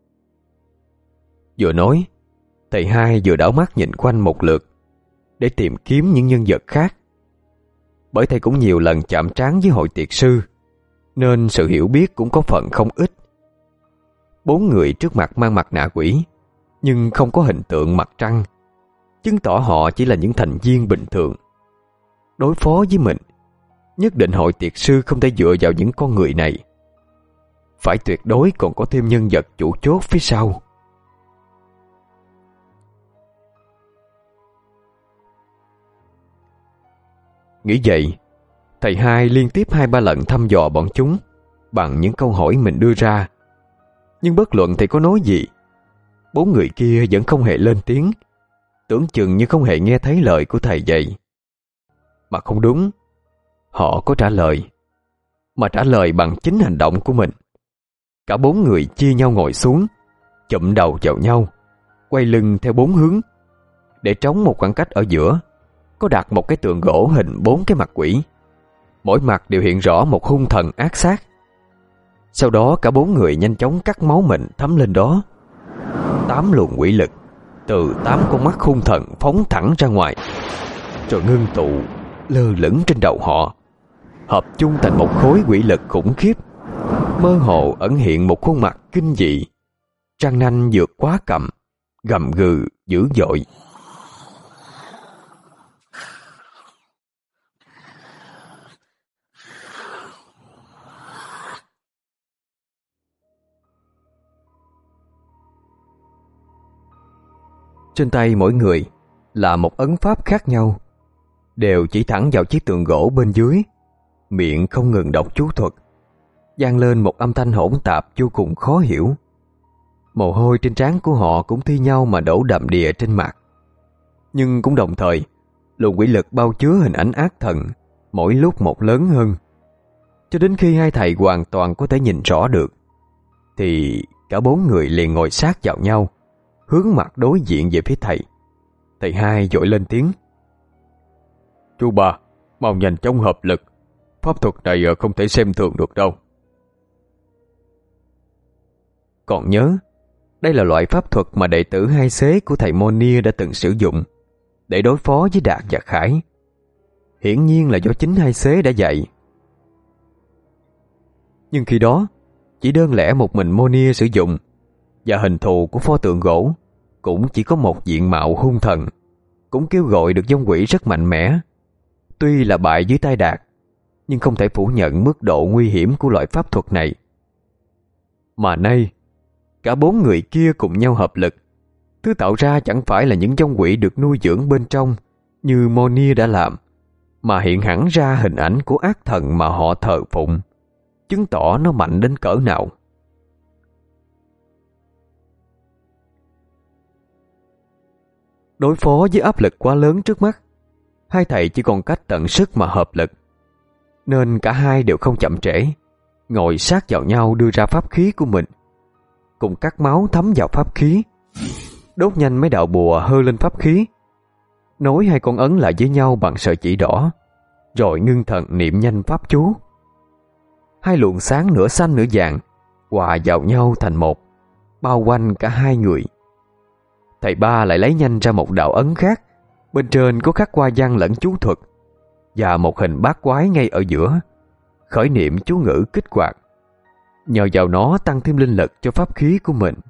Vừa nói, thầy hai vừa đảo mắt nhìn quanh một lượt để tìm kiếm những nhân vật khác. Bởi thầy cũng nhiều lần chạm trán với hội tiệt sư, nên sự hiểu biết cũng có phần không ít. Bốn người trước mặt mang mặt nạ quỷ, nhưng không có hình tượng mặt trăng, chứng tỏ họ chỉ là những thành viên bình thường. Đối phó với mình, nhất định hội tiệt sư không thể dựa vào những con người này. Phải tuyệt đối còn có thêm nhân vật chủ chốt phía sau. Nghĩ vậy, thầy hai liên tiếp hai ba lần thăm dò bọn chúng bằng những câu hỏi mình đưa ra. Nhưng bất luận thầy có nói gì, bốn người kia vẫn không hề lên tiếng, tưởng chừng như không hề nghe thấy lời của thầy vậy. Mà không đúng, họ có trả lời, mà trả lời bằng chính hành động của mình. Cả bốn người chia nhau ngồi xuống, chụm đầu vào nhau, quay lưng theo bốn hướng. Để trống một khoảng cách ở giữa, có đặt một cái tượng gỗ hình bốn cái mặt quỷ. Mỗi mặt đều hiện rõ một hung thần ác sát. Sau đó cả bốn người nhanh chóng cắt máu mình thấm lên đó. Tám luồng quỷ lực từ tám con mắt hung thần phóng thẳng ra ngoài, rồi ngưng tụ lơ lửng trên đầu họ, hợp chung thành một khối quỷ lực khủng khiếp. Mơ hồ ẩn hiện một khuôn mặt kinh dị, răng nanh vượt quá cầm, gầm gừ dữ dội. Trên tay mỗi người là một ấn pháp khác nhau, đều chỉ thẳng vào chiếc tượng gỗ bên dưới, miệng không ngừng đọc chú thuật, vang lên một âm thanh hỗn tạp vô cùng khó hiểu. Mồ hôi trên trán của họ cũng thi nhau mà đổ đầm đìa trên mặt. Nhưng cũng đồng thời, luồng quỷ lực bao chứa hình ảnh ác thần mỗi lúc một lớn hơn, cho đến khi hai thầy hoàn toàn có thể nhìn rõ được, thì cả bốn người liền ngồi sát vào nhau, hướng mặt đối diện về phía thầy. Thầy hai vội lên tiếng: Chú ba, mau nhanh chóng hợp lực, pháp thuật này không thể xem thường được đâu. Còn nhớ, đây là loại pháp thuật mà đệ tử hai xế của thầy Monier đã từng sử dụng để đối phó với Đạt và Khải. Hiển nhiên là do chính hai xế đã dạy. Nhưng khi đó, chỉ đơn lẻ một mình Monier sử dụng, và hình thù của pho tượng gỗ cũng chỉ có một diện mạo hung thần, cũng kêu gọi được vong quỷ rất mạnh mẽ. Tuy là bại dưới tay Đạt, nhưng không thể phủ nhận mức độ nguy hiểm của loại pháp thuật này. Mà nay, cả bốn người kia cùng nhau hợp lực, thứ tạo ra chẳng phải là những vong quỷ được nuôi dưỡng bên trong như Monier đã làm, mà hiện hẳn ra hình ảnh của ác thần mà họ thờ phụng, chứng tỏ nó mạnh đến cỡ nào. Đối phó với áp lực quá lớn trước mắt, hai thầy chỉ còn cách tận sức mà hợp lực. Nên cả hai đều không chậm trễ, ngồi sát vào nhau đưa ra pháp khí của mình, cùng cắt máu thấm vào pháp khí, đốt nhanh mấy đạo bùa hơ lên pháp khí, nối hai con ấn lại với nhau bằng sợi chỉ đỏ, rồi ngưng thần niệm nhanh pháp chú. Hai luồng sáng nửa xanh nửa vàng hòa vào nhau thành một, bao quanh cả hai người. Thầy ba lại lấy nhanh ra một đạo ấn khác, bên trên có khắc hoa văn lẫn chú thuật, và một hình bát quái ngay ở giữa, khởi niệm chú ngữ kích hoạt, nhờ vào nó tăng thêm linh lực cho pháp khí của mình.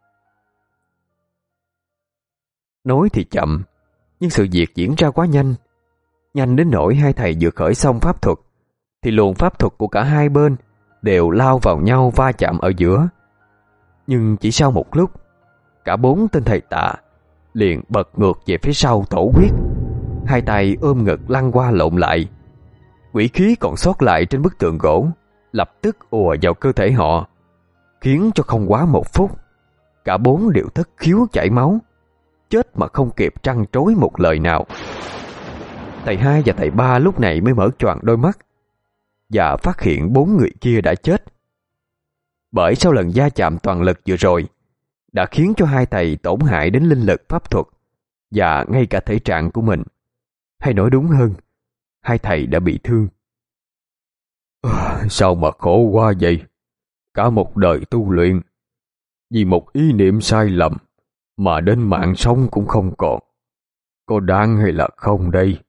Nói thì chậm, nhưng sự việc diễn ra quá nhanh. Nhanh đến nỗi hai thầy vừa khởi xong pháp thuật thì luồng pháp thuật của cả hai bên đều lao vào nhau va chạm ở giữa. Nhưng chỉ sau một lúc, cả bốn tên thầy tạ liền bật ngược về phía sau tổ huyết, hai tay ôm ngực lăn qua lộn lại. Quỷ khí còn sót lại trên bức tượng gỗ lập tức ùa vào cơ thể họ, khiến cho không quá một phút, cả bốn đều thất khiếu chảy máu, chết mà không kịp trăn trối một lời nào. Thầy hai và thầy ba lúc này mới mở choàng đôi mắt và phát hiện bốn người kia đã chết. Bởi sau lần va chạm toàn lực vừa rồi đã khiến cho hai thầy tổn hại đến linh lực pháp thuật và ngay cả thể trạng của mình. Hay nói đúng hơn, hai thầy đã bị thương. À, sao mà khổ quá vậy? Cả một đời tu luyện, vì một ý niệm sai lầm mà đến mạng sống cũng không còn. Có đáng hay là không đây?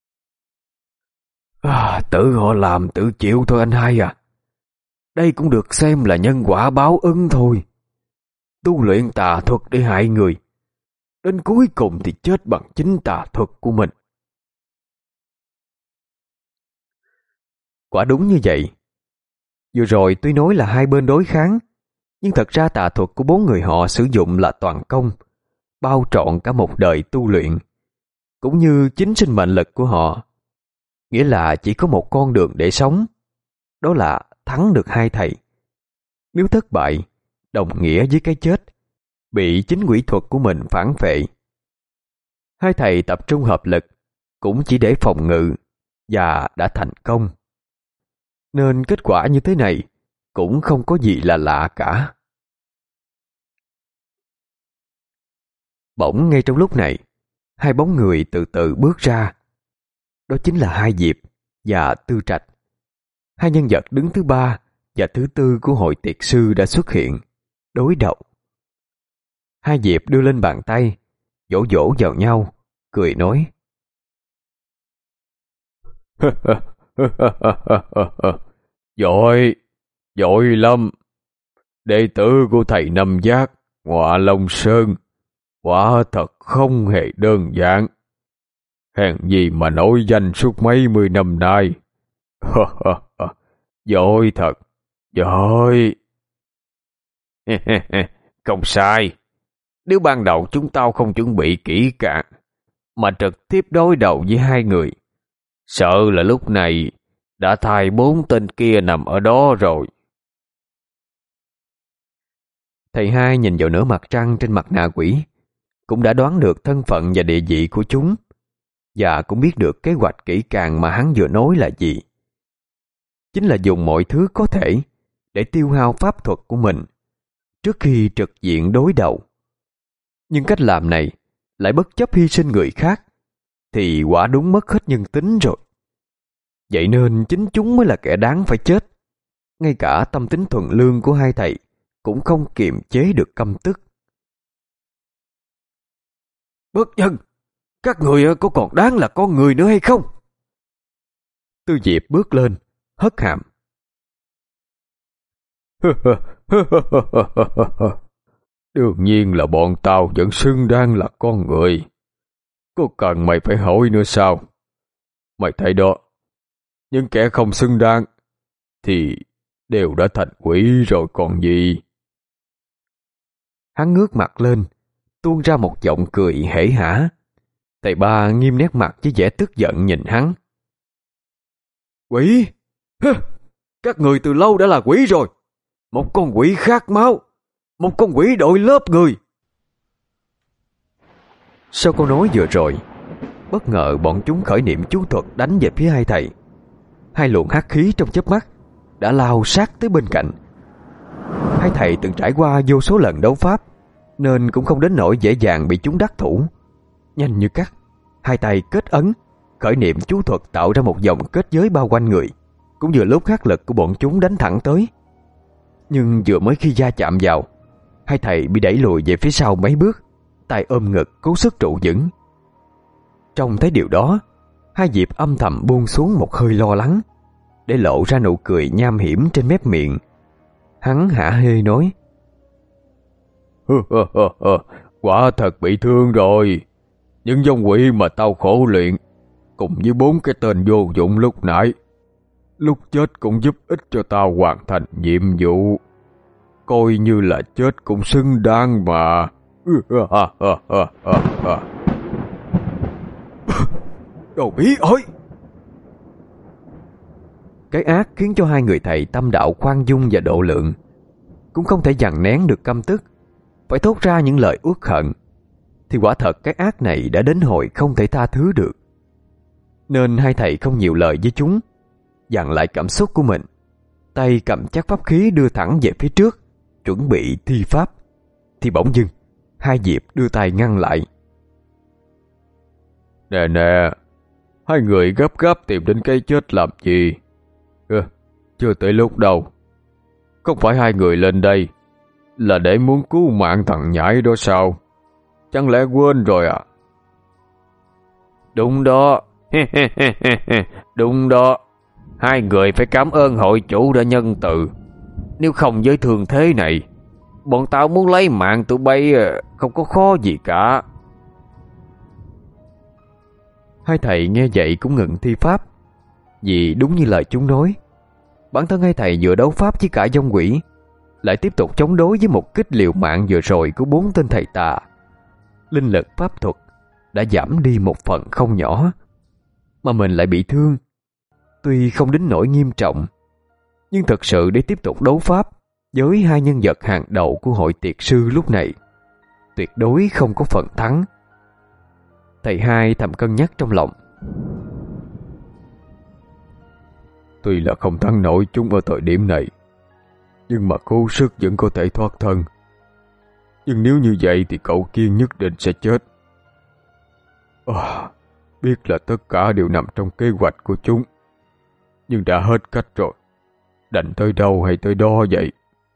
À, tự họ làm tự chịu thôi anh hai à. Đây cũng được xem là nhân quả báo ứng thôi. Tu luyện tà thuật để hại người, đến cuối cùng thì chết bằng chính tà thuật của mình. Quả đúng như vậy. Vừa rồi tuy nói là hai bên đối kháng, nhưng thật ra tà thuật của bốn người họ sử dụng là toàn công, bao trọn cả một đời tu luyện, cũng như chính sinh mệnh lực của họ. Nghĩa là chỉ có một con đường để sống, đó là thắng được hai thầy. Nếu thất bại, đồng nghĩa với cái chết, bị chính quỷ thuật của mình phản phệ. Hai thầy tập trung hợp lực cũng chỉ để phòng ngự và đã thành công. Nên kết quả như thế này cũng không có gì là lạ cả. Bỗng ngay trong lúc này, hai bóng người từ từ bước ra. Đó chính là Hai Diệp và Tư Trạch. Hai nhân vật đứng thứ ba và thứ tư của hội tiệt sư đã xuất hiện, đối đầu. Hai Diệp đưa lên bàn tay, vỗ vỗ vào nhau, cười nói: Giỏi, giỏi lắm. Đệ tử của thầy Năm Giác, Ngọa Long Sơn, quả thật không hề đơn giản. Hèn gì mà nổi danh suốt mấy mươi năm nay. Giỏi thật, giỏi. Không sai. Nếu ban đầu chúng tao không chuẩn bị kỹ càng mà trực tiếp đối đầu với hai người, sợ là lúc này đã thay bốn tên kia nằm ở đó rồi. Thầy hai nhìn vào nửa mặt trăng trên mặt nạ quỷ, cũng đã đoán được thân phận và địa vị của chúng, và cũng biết được kế hoạch kỹ càng mà hắn vừa nói là gì. Chính là dùng mọi thứ có thể để tiêu hao pháp thuật của mình trước khi trực diện đối đầu. Nhưng cách làm này lại bất chấp hy sinh người khác thì quả đúng mất hết nhân tính rồi. Vậy nên chính chúng mới là kẻ đáng phải chết. Ngay cả tâm tính thuần lương của hai thầy cũng không kiềm chế được căm tức. Bất nhân, các người có còn đáng là con người nữa hay không? Tư Diệp bước lên, hất hàm. Đương nhiên là bọn tao vẫn xứng đáng là con người. Có cần mày phải hỏi nữa sao? Mày thấy đó, những kẻ không xứng đáng thì đều đã thành quỷ rồi còn gì. Hắn ngước mặt lên, tuôn ra một giọng cười hể hả. Thầy ba nghiêm nét mặt với vẻ tức giận nhìn hắn. Quỷ? Hơ, các người từ lâu đã là quỷ rồi. Một con quỷ khát máu, một con quỷ đội lớp người. Sau câu nói vừa rồi, bất ngờ bọn chúng khởi niệm chú thuật đánh về phía hai thầy. Hai luồng hắc khí trong chớp mắt đã lao sát tới bên cạnh. Hai thầy từng trải qua vô số lần đấu pháp, nên cũng không đến nỗi dễ dàng bị chúng đắc thủ. Nhanh như cắt, hai tay kết ấn, khởi niệm chú thuật tạo ra một vòng kết giới bao quanh người, cũng vừa lúc hắc lực của bọn chúng đánh thẳng tới. Nhưng vừa mới khi va chạm vào, hai thầy bị đẩy lùi về phía sau mấy bước, tay ôm ngực cố sức trụ vững. Trông thấy điều đó, Hai Diệp âm thầm buông xuống một hơi lo lắng, để lộ ra nụ cười nham hiểm trên mép miệng. Hắn hả hê nói: Quả thật bị thương rồi. Những dòng quỷ mà tao khổ luyện cùng với bốn cái tên vô dụng lúc nãy, lúc chết cũng giúp ích cho tao hoàn thành nhiệm vụ. Coi như là chết cũng xứng đáng mà. Đồ bí ơi! Cái ác khiến cho hai người thầy tâm đạo khoan dung và độ lượng. cũng không thể dằn nén được căm tức, phải thốt ra những lời uất hận, thì quả thật cái ác này đã đến hồi không thể tha thứ được. Nên hai thầy không nhiều lời với chúng, dằn lại cảm xúc của mình, tay cầm chắc pháp khí đưa thẳng về phía trước, chuẩn bị thi pháp. Thì bỗng dưng hai Diệp đưa tay ngăn lại. Nè nè, hai người gấp gáp tìm đến cái chết làm gì? Ừ, chưa tới lúc đâu. Không phải hai người lên đây là để muốn cứu mạng thằng nhãi đó sao? Chẳng lẽ quên rồi à? Đúng đó. Đúng đó. Hai người phải cảm ơn hội chủ đã nhân từ. Nếu không với thường thế này, bọn tao muốn lấy mạng tụi bay không có khó gì cả. Hai thầy nghe vậy cũng ngừng thi pháp. Vì đúng như lời chúng nói, bản thân hai thầy vừa đấu pháp với cả dông quỷ, lại tiếp tục chống đối với một kích liều mạng vừa rồi của bốn tên thầy tà. Linh lực pháp thuật đã giảm đi một phần không nhỏ, mà mình lại bị thương. Tuy không đến nỗi nghiêm trọng, nhưng thật sự để tiếp tục đấu pháp với hai nhân vật hàng đầu của hội tiệt sư lúc này, tuyệt đối không có phần thắng. Thầy hai thầm cân nhắc trong lòng. Tuy là không thắng nổi chúng ở thời điểm này, nhưng mà cố sức vẫn có thể thoát thân. Nhưng nếu như vậy thì cậu Kiên nhất định sẽ chết. À, biết là tất cả đều nằm trong kế hoạch của chúng, nhưng đã hết cách rồi. Đành tới đâu hay tới đó vậy.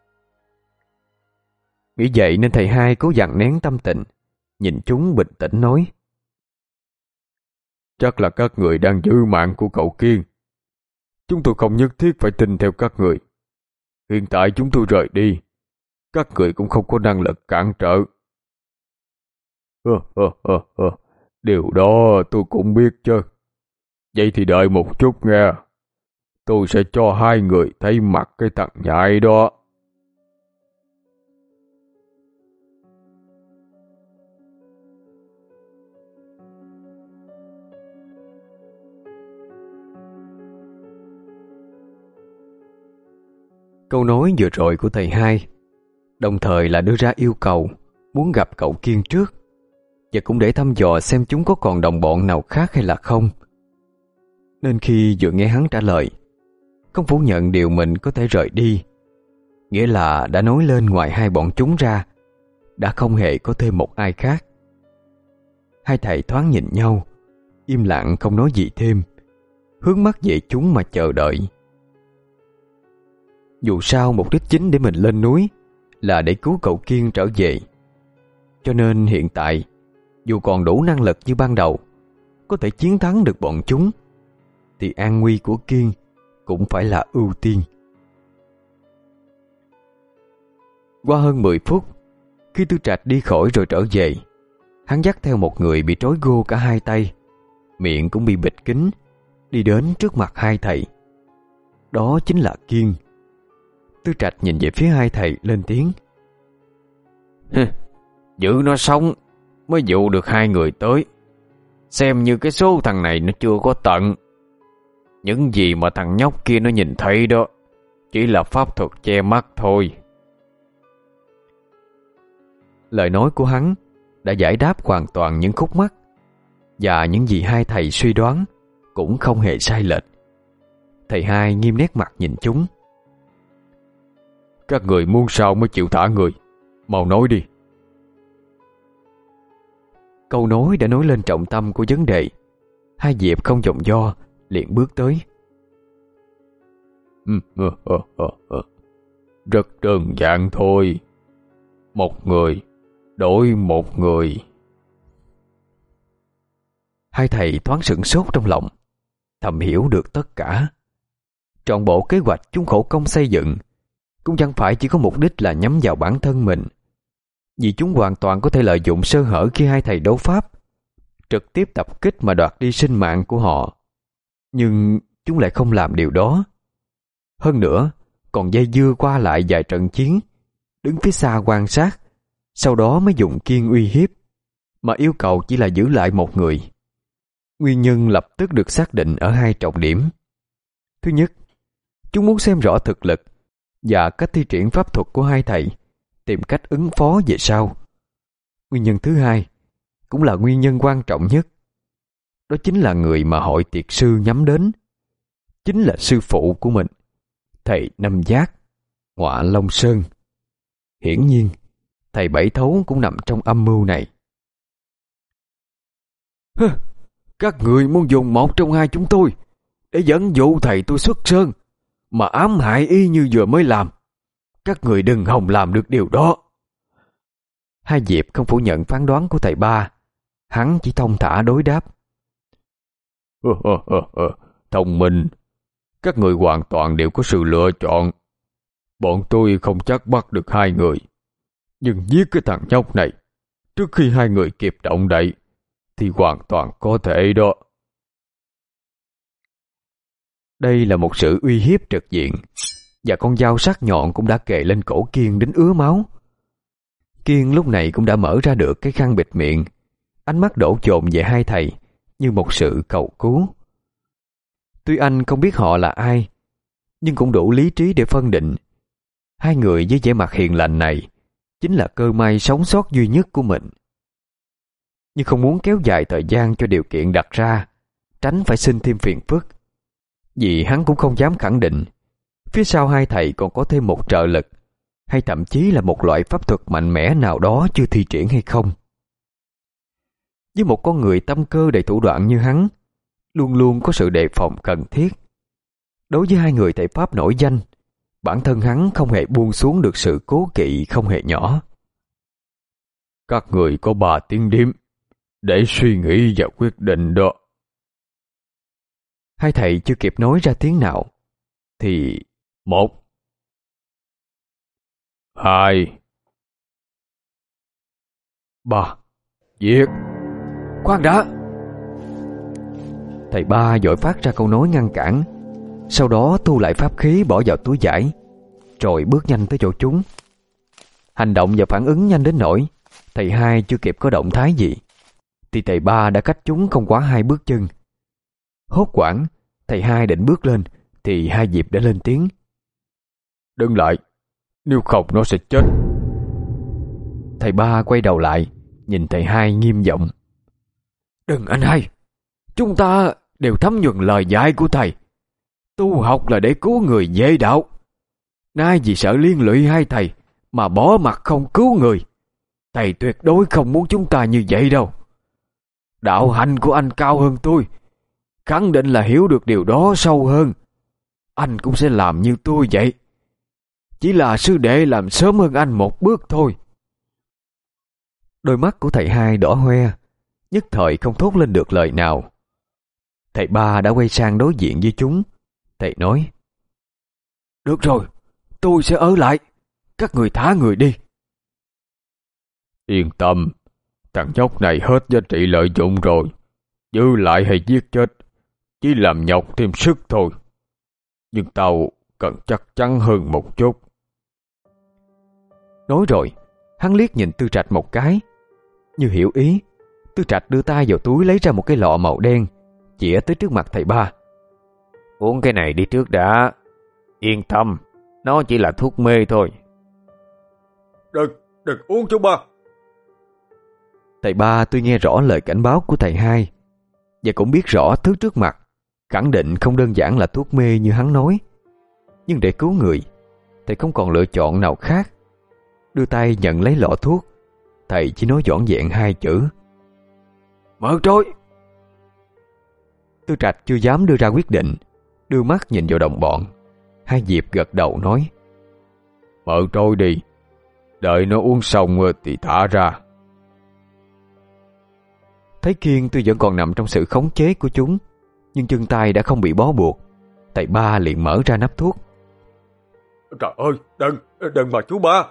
Nghĩ vậy nên thầy hai cố dằn nén tâm tình, nhìn chúng bình tĩnh nói. Chắc là các người đang giữ mạng của cậu Kiên. Chúng tôi không nhất thiết phải tin theo các người. Hiện tại chúng tôi rời đi, các người cũng không có năng lực cản trở. Hơ, hơ, hơ, hơ. Điều đó tôi cũng biết chứ. Vậy thì đợi một chút nghe. Tôi sẽ cho hai người thấy mặt cái thằng nhãi đó. Câu nói vừa rồi của thầy hai đồng thời là đưa ra yêu cầu muốn gặp cậu Kiên trước, và cũng để thăm dò xem chúng có còn đồng bọn nào khác hay là không. Nên khi vừa nghe hắn trả lời, không phủ nhận điều mình có thể rời đi, nghĩa là đã nói lên ngoài hai bọn chúng ra, đã không hề có thêm một ai khác. Hai thầy thoáng nhìn nhau, im lặng không nói gì thêm, hướng mắt về chúng mà chờ đợi. Dù sao mục đích chính để mình lên núi là để cứu cậu Kiên trở về, cho nên hiện tại dù còn đủ năng lực như ban đầu có thể chiến thắng được bọn chúng, thì an nguy của Kiên cũng phải là ưu tiên. Qua hơn mười phút, khi Tư Trạch đi khỏi rồi trở về, hắn dắt theo một người bị trói gô cả hai tay, miệng cũng bị bịt kín, đi đến trước mặt hai thầy. Đó chính là Kiên. Tư Trạch nhìn về phía hai thầy lên tiếng. Giữ nó sống mới dụ được hai người tới. Xem như cái số thằng này nó chưa có tận. Những gì mà thằng nhóc kia nó nhìn thấy đó chỉ là pháp thuật che mắt thôi. Lời nói của hắn đã giải đáp hoàn toàn những khúc mắc, và những gì hai thầy suy đoán cũng không hề sai lệch. Thầy hai nghiêm nét mặt nhìn chúng. Các người muốn sao mới chịu thả người? Mau nói đi. Câu nói đã nói lên trọng tâm của vấn đề. Hai Diệp không vòng do liền bước tới. Rất đơn giản thôi. Một người đổi một người. Hai thầy thoáng sửng sốt trong lòng, thầm hiểu được tất cả. Trọn bộ kế hoạch chúng khổ công xây dựng cũng chẳng phải chỉ có mục đích là nhắm vào bản thân mình, vì chúng hoàn toàn có thể lợi dụng sơ hở khi hai thầy đấu pháp, trực tiếp tập kích mà đoạt đi sinh mạng của họ. Nhưng chúng lại không làm điều đó. Hơn nữa, còn dây dưa qua lại vài trận chiến, đứng phía xa quan sát, sau đó mới dùng Kiên uy hiếp, mà yêu cầu chỉ là giữ lại một người. Nguyên nhân lập tức được xác định ở hai trọng điểm. Thứ nhất, chúng muốn xem rõ thực lực và cách thi triển pháp thuật của hai thầy tìm cách ứng phó về sau. Nguyên nhân thứ hai, cũng là nguyên nhân quan trọng nhất, đó chính là người mà hội tiệt sư nhắm đến, chính là sư phụ của mình, thầy Năm Giác, Ngọa Long Sơn. Hiển nhiên, thầy Bảy Thấu cũng nằm trong âm mưu này. Hơ, các người muốn dùng một trong hai chúng tôi để dẫn dụ thầy tôi xuất sơn, mà ám hại y như vừa mới làm. Các người đừng hòng làm được điều đó. Hai Diệp không phủ nhận phán đoán của thầy Ba, hắn chỉ thông thả đối đáp. Thông minh, các người hoàn toàn đều có sự lựa chọn. Bọn tôi không chắc bắt được hai người, nhưng giết cái thằng nhóc này trước khi hai người kịp động đậy thì hoàn toàn có thể đó. Đây là một sự uy hiếp trực diện, và con dao sắc nhọn cũng đã kề lên cổ Kiên đến ứa máu. Kiên lúc này cũng đã mở ra được cái khăn bịt miệng, ánh mắt đổ dồn về hai thầy như một sự cầu cứu. Tuy anh không biết họ là ai, nhưng cũng đủ lý trí để phân định hai người với vẻ mặt hiền lành này chính là cơ may sống sót duy nhất của mình. Nhưng không muốn kéo dài thời gian cho điều kiện đặt ra, tránh phải sinh thêm phiền phức, vì hắn cũng không dám khẳng định phía sau hai thầy còn có thêm một trợ lực, hay thậm chí là một loại pháp thuật mạnh mẽ nào đó chưa thi triển hay không. Với một con người tâm cơ đầy thủ đoạn như hắn, luôn luôn có sự đề phòng cần thiết. Đối với hai người thầy Pháp nổi danh, bản thân hắn không hề buông xuống được sự cố kỵ không hề nhỏ. Các người có ba tiếng đếm để suy nghĩ và quyết định đó. Hai thầy chưa kịp nói ra tiếng nào thì một, hai, ba, giết. Khoan đã! Thầy Ba vội phát ra câu nói ngăn cản, sau đó thu lại pháp khí bỏ vào túi vải, rồi bước nhanh tới chỗ chúng. Hành động và phản ứng nhanh đến nỗi thầy Hai chưa kịp có động thái gì thì thầy Ba đã cách chúng không quá hai bước chân. Hốt hoảng, thầy Hai định bước lên thì Hai Diệp đã lên tiếng. Đừng lại, nếu không nó sẽ chết. Thầy Ba quay đầu lại, nhìn thầy Hai nghiêm giọng. Đừng anh Hai, chúng ta đều thấm nhuần lời dạy của thầy. Tu học là để cứu người dễ đạo. Nay vì sợ liên lụy hai thầy mà bỏ mặt không cứu người. Thầy tuyệt đối không muốn chúng ta như vậy đâu. Đạo hạnh của anh cao hơn tôi, khẳng định là hiểu được điều đó sâu hơn. Anh cũng sẽ làm như tôi vậy. Chỉ là sư đệ làm sớm hơn anh một bước thôi. Đôi mắt của thầy Hai đỏ hoe, nhất thời không thốt lên được lời nào. Thầy Ba đã quay sang đối diện với chúng. Thầy nói: Được rồi, tôi sẽ ở lại. Các người thả người đi. Yên tâm, thằng nhóc này hết giá trị lợi dụng rồi. Giữ lại hay giết chết chỉ làm nhọc thêm sức thôi. Nhưng tao cần chắc chắn hơn một chút. Nói rồi, hắn liếc nhìn Tư Trạch một cái. Như hiểu ý, Tư Trạch đưa tay vào túi lấy ra một cái lọ màu đen, chĩa tới trước mặt thầy Ba. Uống cái này đi trước đã. Yên tâm, nó chỉ là thuốc mê thôi. Đừng, đừng uống chú Ba. Thầy Ba tuy nghe rõ lời cảnh báo của thầy Hai, và cũng biết rõ thứ trước mặt khẳng định không đơn giản là thuốc mê như hắn nói, nhưng để cứu người, thầy không còn lựa chọn nào khác. Đưa tay nhận lấy lọ thuốc, thầy chỉ nói vỏn vẹn hai chữ: Mở trôi. Tư Trạch chưa dám đưa ra quyết định, đưa mắt nhìn vào đồng bọn. Hai Diệp gật đầu nói: Mở trôi đi, đợi nó uống xong thì thả ra. Thấy Kiên tuy vẫn còn nằm trong sự khống chế của chúng, nhưng chân tay đã không bị bó buộc. Thầy Ba liền mở ra nắp thuốc. Trời ơi, đừng, đừng mà chú Ba.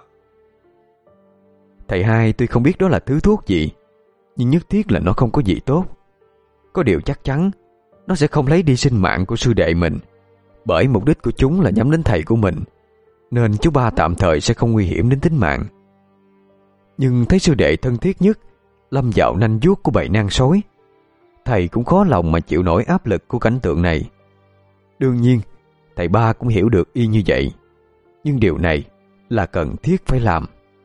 Thầy Hai tuy không biết đó là thứ thuốc gì, nhưng nhất thiết là nó không có gì tốt. Có điều chắc chắn nó sẽ không lấy đi sinh mạng của sư đệ mình, bởi mục đích của chúng là nhắm đến thầy của mình, nên chú Ba tạm thời sẽ không nguy hiểm đến tính mạng. Nhưng thấy sư đệ thân thiết nhất lâm vào nanh vuốt của bầy nang sói, thầy cũng khó lòng mà chịu nổi áp lực của cảnh tượng này. Đương nhiên, thầy Ba cũng hiểu được y như vậy. nhưng điều này là cần thiết phải làm.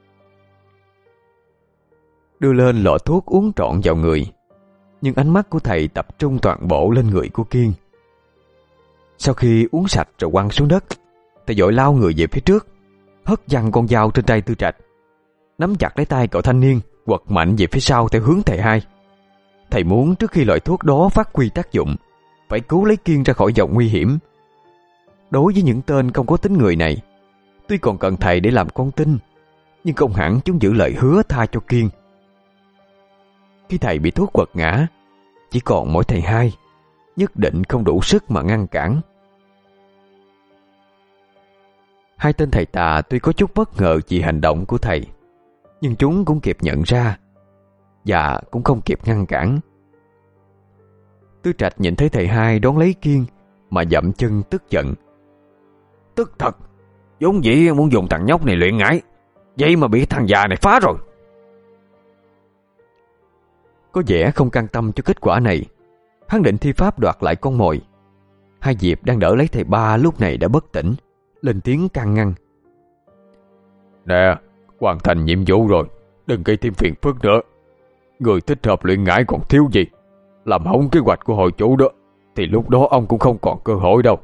Đưa lên lọ thuốc uống trọn vào người, nhưng ánh mắt của thầy tập trung toàn bộ lên người của Kiên. Sau khi uống sạch rồi quăng xuống đất, thầy vội lao người về phía trước, hất văng con dao trên tay Tư Trạch, nắm chặt lấy tay cậu thanh niên, quật mạnh về phía sau theo hướng thầy hai. Thầy muốn trước khi loại thuốc đó phát huy tác dụng, phải cứu lấy Kiên ra khỏi vòng nguy hiểm. Đối với những tên không có tính người này, tuy còn cần thầy để làm con tin, nhưng không hẳn chúng giữ lời hứa tha cho Kiên. Khi thầy bị thuốc quật ngã, chỉ còn mỗi thầy hai, nhất định không đủ sức mà ngăn cản. Hai tên thầy tà tuy có chút bất ngờ vì hành động của thầy, nhưng chúng cũng kịp nhận ra và cũng không kịp ngăn cản. Tư Trạch nhìn thấy thầy hai đón lấy Kiên mà dậm chân tức giận. Tức thật, vốn dĩ muốn dùng thằng nhóc này luyện ngải, vậy mà bị thằng già này phá rồi. Có vẻ không cam tâm cho kết quả này, hắn định thi pháp đoạt lại con mồi. Hai Diệp đang đỡ lấy thầy ba lúc này đã bất tỉnh, lên tiếng can ngăn. Nè, hoàn thành nhiệm vụ rồi, đừng gây thêm phiền phức nữa. Người thích hợp luyện ngải còn thiếu gì, làm hỏng kế hoạch của hội chủ đó, thì lúc đó ông cũng không còn cơ hội đâu.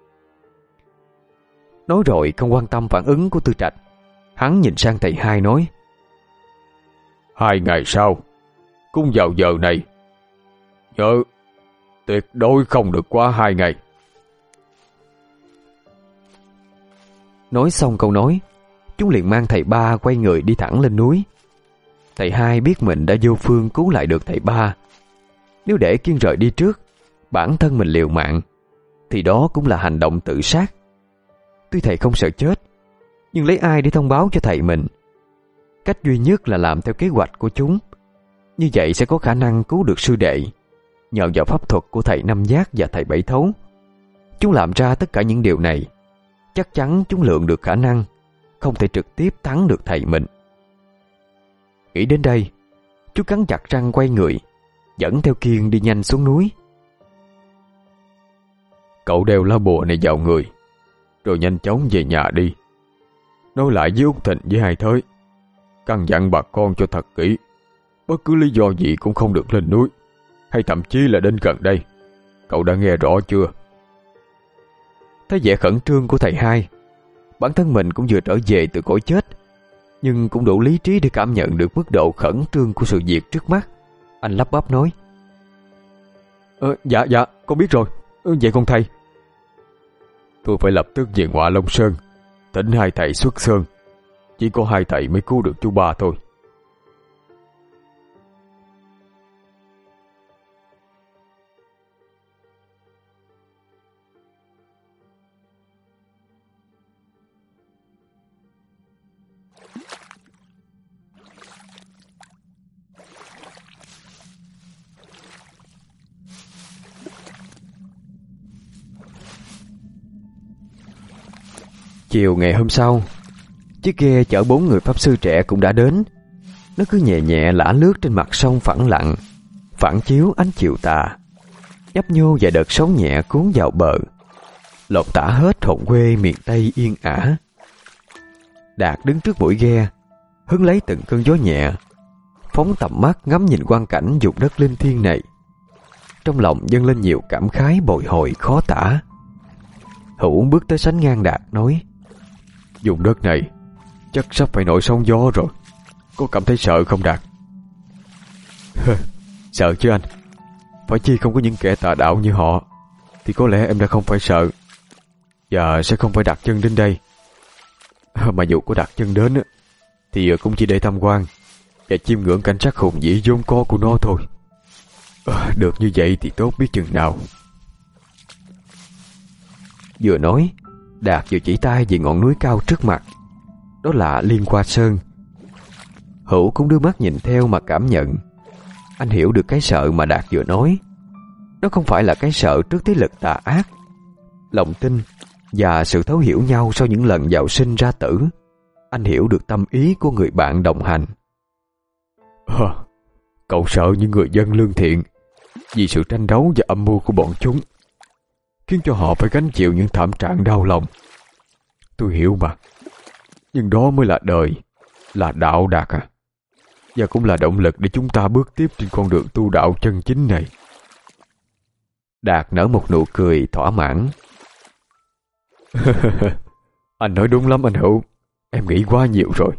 Nói rồi không quan tâm phản ứng của Tư Trạch, hắn nhìn sang thầy hai nói: Hai ngày sau, cũng vào giờ này, nhớ tuyệt đối không được quá hai ngày. Nói xong câu nói, chúng liền mang thầy ba quay người đi thẳng lên núi. Thầy hai biết mình đã vô phương cứu lại được thầy ba. Nếu để Kiên rời đi trước, bản thân mình liều mạng, thì đó cũng là hành động tự sát. Tuy thầy không sợ chết, nhưng lấy ai để thông báo cho thầy mình? Cách duy nhất là làm theo kế hoạch của chúng. Như vậy sẽ có khả năng cứu được sư đệ. Nhờ vào pháp thuật của thầy Năm Giác và thầy Bảy Thấu, chúng làm ra tất cả những điều này. Chắc chắn chúng lượng được khả năng không thể trực tiếp thắng được thầy mình. Nghĩ đến đây, chú cắn chặt răng quay người, dẫn theo Kiên đi nhanh xuống núi. Cậu đeo lá bùa này vào người, rồi nhanh chóng về nhà đi. Nói lại với Út Thịnh với Hai Thới, căn dặn bà con cho thật kỹ. Bất cứ lý do gì cũng không được lên núi, hay thậm chí là đến gần đây. Cậu đã nghe rõ chưa? Thấy vẻ khẩn trương của thầy hai, bản thân mình cũng vừa trở về từ cõi chết, nhưng cũng đủ lý trí để cảm nhận được mức độ khẩn trương của sự việc trước mắt. Anh lắp bắp nói: ờ, Dạ dạ con biết rồi. ừ, Vậy con thầy? Tôi phải lập tức về Ngọa Long Sơn, thỉnh hai thầy xuất sơn. Chỉ có hai thầy mới cứu được chú ba thôi. Chiều ngày hôm sau, chiếc ghe chở bốn người pháp sư trẻ cũng đã đến. Nó cứ nhẹ nhẹ lả lướt trên mặt sông phẳng lặng, phản chiếu ánh chiều tà, nhấp nhô và đợt sóng nhẹ cuốn vào bờ, lột tả hết hồn quê miền Tây yên ả. Đạt đứng trước mũi ghe, hứng lấy từng cơn gió nhẹ, phóng tầm mắt ngắm nhìn quang cảnh vùng đất linh thiêng này. Trong lòng dâng lên nhiều cảm khái bồi hồi khó tả. Hữu bước tới sánh ngang Đạt nói: Vùng đất này chắc sắp phải nổi sóng gió rồi. Có cảm thấy sợ không Đạt? Sợ chứ anh. Phải chi không có những kẻ tà đạo như họ, thì có lẽ em đã không phải sợ, và sẽ không phải đặt chân đến đây. Mà dù có đặt chân đến thì cũng chỉ để tham quan và chiêm ngưỡng cảnh sắc hùng vĩ vốn có của nó thôi. Được như vậy thì tốt biết chừng nào. Vừa nói, Đạt vừa chỉ tay về ngọn núi cao trước mặt. Đó là Liên Hoa Sơn. Hữu cũng đưa mắt nhìn theo mà cảm nhận. Anh hiểu được cái sợ mà Đạt vừa nói. Nó không phải là cái sợ trước thế lực tà ác, lòng tin và sự thấu hiểu nhau sau những lần vào sinh ra tử. Anh hiểu được tâm ý của người bạn đồng hành. À, cậu sợ những người dân lương thiện vì sự tranh đấu và âm mưu của bọn chúng, khiến cho họ phải gánh chịu những thảm trạng đau lòng. Tôi hiểu mà. Nhưng đó mới là đời, là đạo Đạt à. Và cũng là động lực để chúng ta bước tiếp trên con đường tu đạo chân chính này. Đạt nở một nụ cười thỏa mãn. Anh nói đúng lắm anh Hữu. Em nghĩ quá nhiều rồi.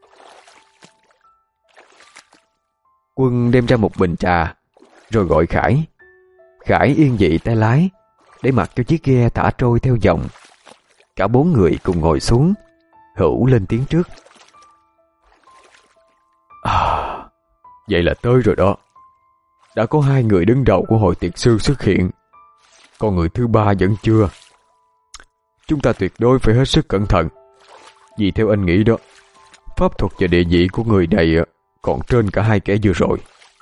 Quân đem ra một bình trà, rồi gọi Khải. Khải yên vị tay lái, để mặc cho chiếc ghe thả trôi theo dòng. Cả bốn người cùng ngồi xuống. Hữu lên tiếng trước. À, vậy là tới rồi đó. Đã có hai người đứng đầu của hội tiệt sư xuất hiện, còn người thứ ba vẫn chưa. Chúng ta tuyệt đối phải hết sức cẩn thận. Vì theo anh nghĩ đó, pháp thuật và địa vị của người này còn trên cả hai kẻ vừa rồi.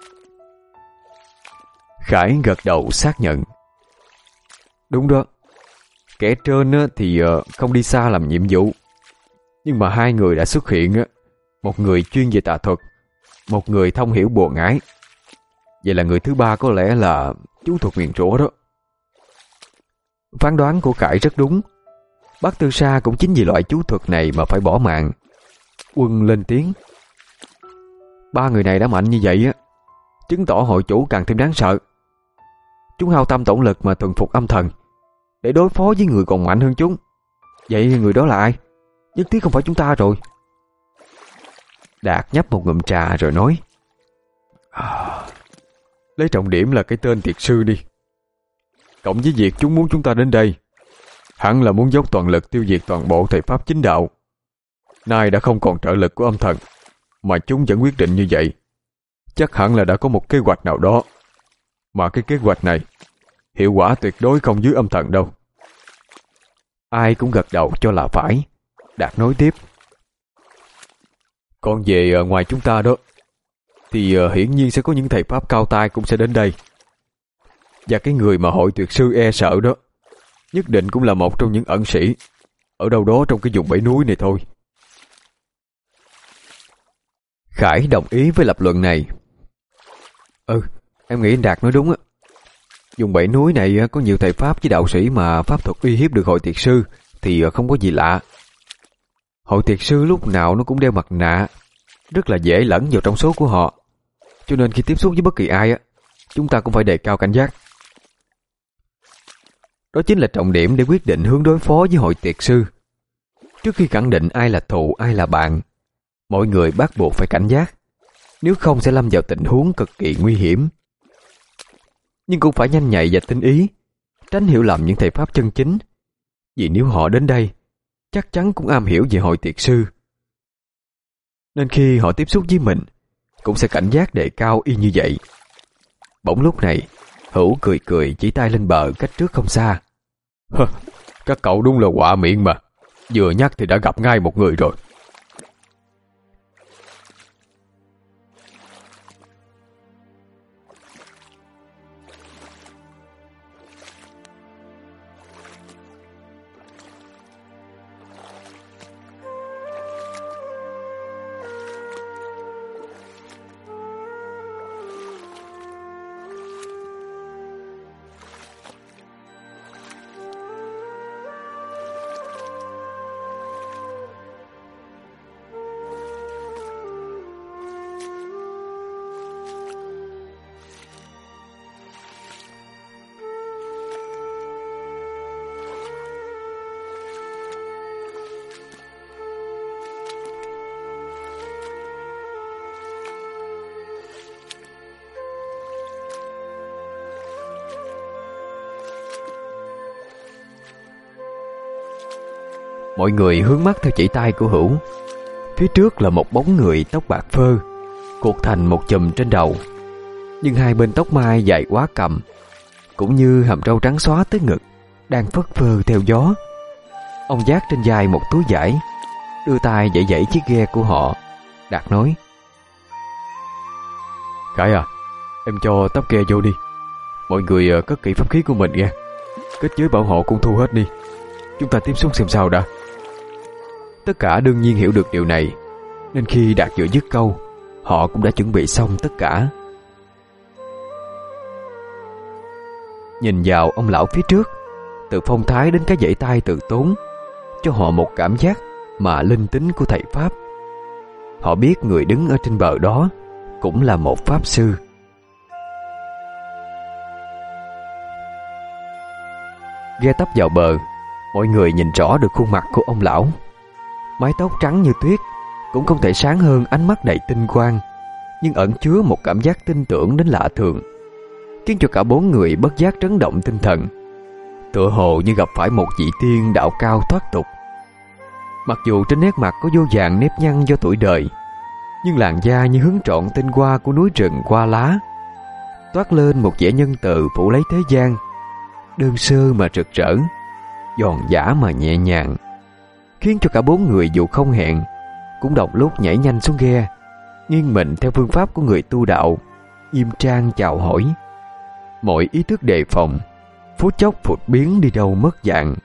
Khải gật đầu xác nhận. Đúng đó. Kẻ trên thì không đi xa làm nhiệm vụ, nhưng mà hai người đã xuất hiện. Một người chuyên về tà thuật, một người thông hiểu bùa ngải. Vậy là người thứ ba có lẽ là chú thuật nguyền rủa đó. Phán đoán của Khải rất đúng. Bác Tư Sa cũng chính vì loại chú thuật này mà phải bỏ mạng. Quân lên tiếng. Ba người này đã mạnh như vậy á, chứng tỏ hội chủ càng thêm đáng sợ. Chúng hao tâm tổn lực mà thuần phục âm thần để đối phó với người còn mạnh hơn chúng. Vậy người đó là ai? Nhất thiết không phải chúng ta rồi. Đạt nhấp một ngụm trà rồi nói. À, lấy trọng điểm là cái tên tiệt sư đi. Cộng với việc chúng muốn chúng ta đến đây, hẳn là muốn dốc toàn lực tiêu diệt toàn bộ thầy pháp chính đạo. Nay đã không còn trợ lực của âm thần, mà chúng vẫn quyết định như vậy, chắc hẳn là đã có một kế hoạch nào đó. Mà cái kế hoạch này hiệu quả tuyệt đối không dưới âm thần đâu. Ai cũng gật đầu cho là phải. Đạt nói tiếp. Còn về ngoài chúng ta đó, thì hiển nhiên sẽ có những thầy pháp cao tay cũng sẽ đến đây. Và cái người mà hội tuyệt sư e sợ đó, nhất định cũng là một trong những ẩn sĩ ở đâu đó trong cái vùng bảy núi này thôi. Khải đồng ý với lập luận này. Ừ, em nghĩ anh Đạt nói đúng á. Vùng bảy núi này có nhiều thầy pháp với đạo sĩ mà pháp thuật uy hiếp được hội tiệt sư thì không có gì lạ. Hội tiệt sư lúc nào nó cũng đeo mặt nạ, rất là dễ lẫn vào trong số của họ. Cho nên khi tiếp xúc với bất kỳ ai á, chúng ta cũng phải đề cao cảnh giác. Đó chính là trọng điểm để quyết định hướng đối phó với hội tiệt sư. Trước khi khẳng định ai là thù ai là bạn, mọi người bắt buộc phải cảnh giác, nếu không sẽ lâm vào tình huống cực kỳ nguy hiểm. Nhưng cũng phải nhanh nhạy và tinh ý, tránh hiểu lầm những thầy pháp chân chính. Vì nếu họ đến đây, chắc chắn cũng am hiểu về hội tiệt sư, nên khi họ tiếp xúc với mình cũng sẽ cảnh giác đề cao y như vậy. Bỗng lúc này Hữu cười cười chỉ tay lên bờ cách trước không xa. Các cậu đúng là quạ miệng mà, vừa nhắc thì đã gặp ngay một người rồi. Mọi người hướng mắt theo chỉ tay của Hữu. Phía trước là một bóng người tóc bạc phơ, cột thành một chùm trên đầu, nhưng hai bên tóc mai dài quá cầm, cũng như hàm râu trắng xóa tới ngực, đang phất phơ theo gió. Ông vác trên vai một túi vải, đưa tay dãy dãy chiếc ghe của họ. Đạt nói. Khải à, em cho tắp ghe vô đi. Mọi người cất kỹ pháp khí của mình nghe. Kết giới bảo hộ cũng thu hết đi. Chúng ta tiếp xúc xem sao đã. Tất cả đương nhiên hiểu được điều này, nên khi Đạt vừa dứt câu, họ cũng đã chuẩn bị xong tất cả. Nhìn vào ông lão phía trước, từ phong thái đến cái vẫy tay từ tốn, cho họ một cảm giác mà linh tính của thầy Pháp. Họ biết người đứng ở trên bờ đó cũng là một Pháp sư. Ghe tấp vào bờ, mọi người nhìn rõ được khuôn mặt của ông lão. Mái tóc trắng như tuyết, cũng không thể sáng hơn ánh mắt đầy tinh quang, nhưng ẩn chứa một cảm giác tin tưởng đến lạ thường, khiến cho cả bốn người bất giác chấn động tinh thần, tựa hồ như gặp phải một vị tiên đạo cao thoát tục. Mặc dù trên nét mặt có vô vàn nếp nhăn do tuổi đời, nhưng làn da như hứng trọn tinh hoa của núi rừng hoa lá, toát lên một vẻ nhân từ phủ lấy thế gian, đơn sơ mà rực rỡ, giòn giã mà nhẹ nhàng, khiến cho cả bốn người dù không hẹn cũng đồng lúc nhảy nhanh xuống ghe, nghiêng mình theo phương pháp của người tu đạo, nghiêm trang chào hỏi. Mọi ý thức đề phòng phút chốc phụt biến đi đâu mất dạng.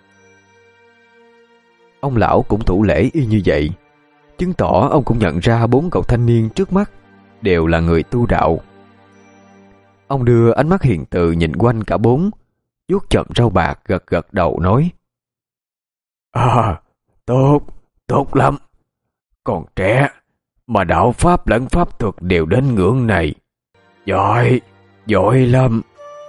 Ông lão cũng thủ lễ y như vậy, chứng tỏ ông cũng nhận ra bốn cậu thanh niên trước mắt đều là người tu đạo. Ông đưa ánh mắt hiền từ nhìn quanh cả bốn, vuốt chậm râu bạc, gật gật đầu nói: À, tốt, tốt lắm. Còn trẻ mà đạo pháp lẫn pháp thuật đều đến ngưỡng này, giỏi, giỏi lắm.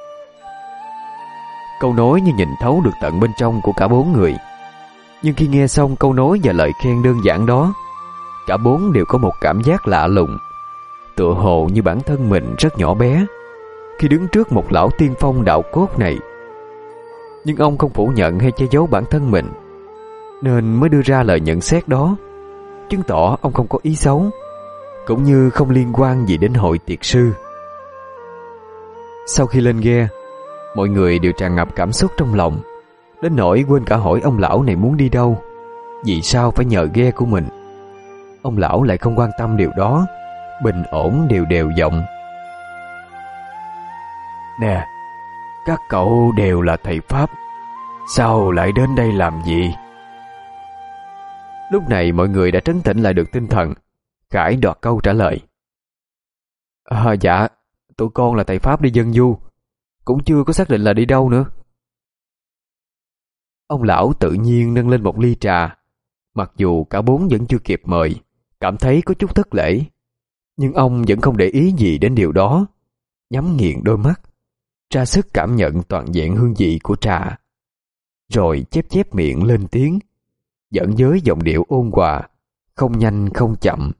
Câu nói như nhìn thấu được tận bên trong của cả bốn người. Nhưng khi nghe xong câu nói và lời khen đơn giản đó, cả bốn đều có một cảm giác lạ lùng, tựa hồ như bản thân mình rất nhỏ bé khi đứng trước một lão tiên phong đạo cốt này. Nhưng ông không phủ nhận hay che giấu bản thân mình, nên mới đưa ra lời nhận xét đó, chứng tỏ ông không có ý xấu, cũng như không liên quan gì đến hội tiệc sư. Sau khi lên ghe, mọi người đều tràn ngập cảm xúc trong lòng, đến nỗi quên cả hỏi ông lão này muốn đi đâu, vì sao phải nhờ ghe của mình. Ông lão lại không quan tâm điều đó, bình ổn đều đều giọng: Nè, các cậu đều là thầy Pháp, sao lại đến đây làm gì? Lúc này mọi người đã trấn tĩnh lại được tinh thần. Khải đoạt câu trả lời: à, Dạ, tụi con là thầy Pháp đi dân du, cũng chưa có xác định là đi đâu nữa. Ông lão tự nhiên nâng lên một ly trà, mặc dù cả bốn vẫn chưa kịp mời, cảm thấy có chút thất lễ, nhưng ông vẫn không để ý gì đến điều đó, nhắm nghiền đôi mắt, ra sức cảm nhận toàn vẹn hương vị của trà, rồi chép chép miệng lên tiếng, dẫn với giọng điệu ôn hòa, không nhanh không chậm: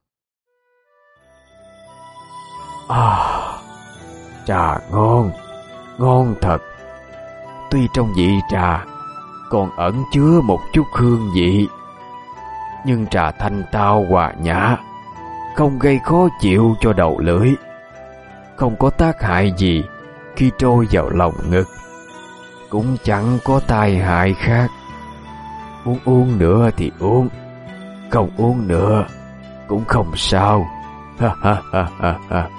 À, trà ngon, ngon thật. Tuy trong vị trà còn ẩn chứa một chút hương vị, nhưng trà thanh tao hòa nhã, không gây khó chịu cho đầu lưỡi, không có tác hại gì khi trôi vào lòng ngực, cũng chẳng có tai hại khác. Muốn uống nữa thì uống, không uống nữa cũng không sao. Ha ha ha ha ha.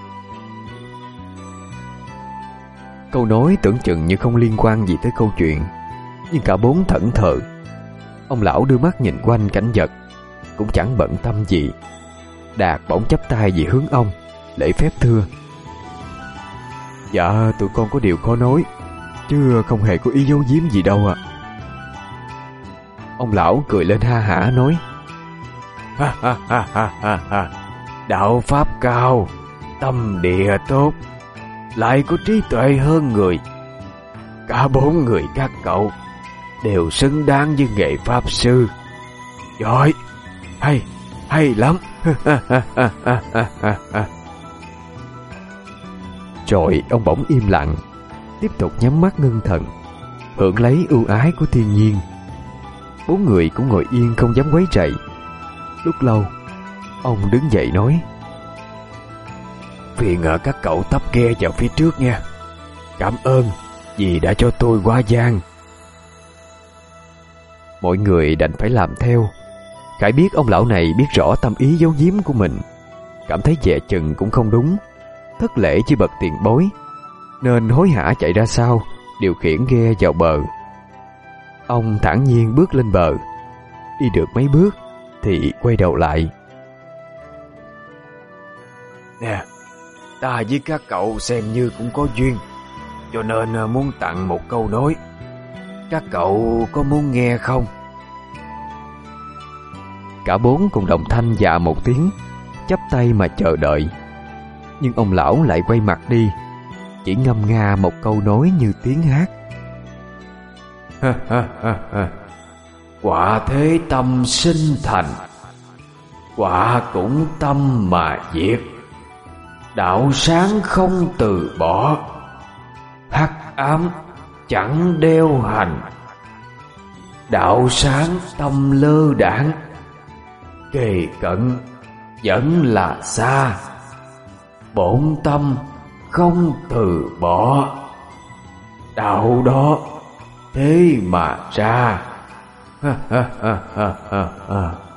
Câu nói tưởng chừng như không liên quan gì tới câu chuyện, nhưng cả bốn thẫn thờ. Ông lão đưa mắt nhìn quanh cảnh vật, cũng chẳng bận tâm gì. Đạt bỗng chắp tay về hướng ông, lễ phép thưa: Dạ, tụi con có điều khó nói, chứ không hề có ý giấu giếm gì đâu ạ. Ông lão cười lên ha hả nói: Ha ha ha ha ha ha. Đạo pháp cao, tâm địa tốt, lại có trí tuệ hơn người. Cả bốn người các cậu đều xứng đáng với nghề pháp sư. Giỏi, hay, hay lắm. Rồi ông bỗng im lặng, tiếp tục nhắm mắt ngưng thần, hưởng lấy ưu ái của thiên nhiên. Bốn người cũng ngồi yên không dám quấy rầy. Lúc lâu, ông đứng dậy nói: Phiền ở các cậu tấp ghe vào phía trước nha. Cảm ơn vì đã cho tôi qua gian. Mọi người đành phải làm theo. Khải biết ông lão này biết rõ tâm ý giấu giếm của mình, cảm thấy dè chừng cũng không đúng, thất lễ chỉ bậc tiền bối, nên hối hả chạy ra sau, điều khiển ghe vào bờ. Ông thản nhiên bước lên bờ. Đi được mấy bước thì quay đầu lại: Nè, ta với các cậu xem như cũng có duyên, cho nên muốn tặng một câu nói. Các cậu có muốn nghe không? Cả bốn cùng đồng thanh dạ một tiếng, chắp tay mà chờ đợi. Nhưng ông lão lại quay mặt đi, chỉ ngâm nga một câu nói như tiếng hát. Ha ha ha ha. Quả thế tâm sinh thành, quả cũng tâm mà diệt. Đạo sáng không từ bỏ, hắc ám chẳng đeo hành. Đạo sáng tâm lơ đãng, kề cận vẫn là xa. Bổn tâm không từ bỏ, đạo đó thế mà ra. Ha ha ha ha ha ha.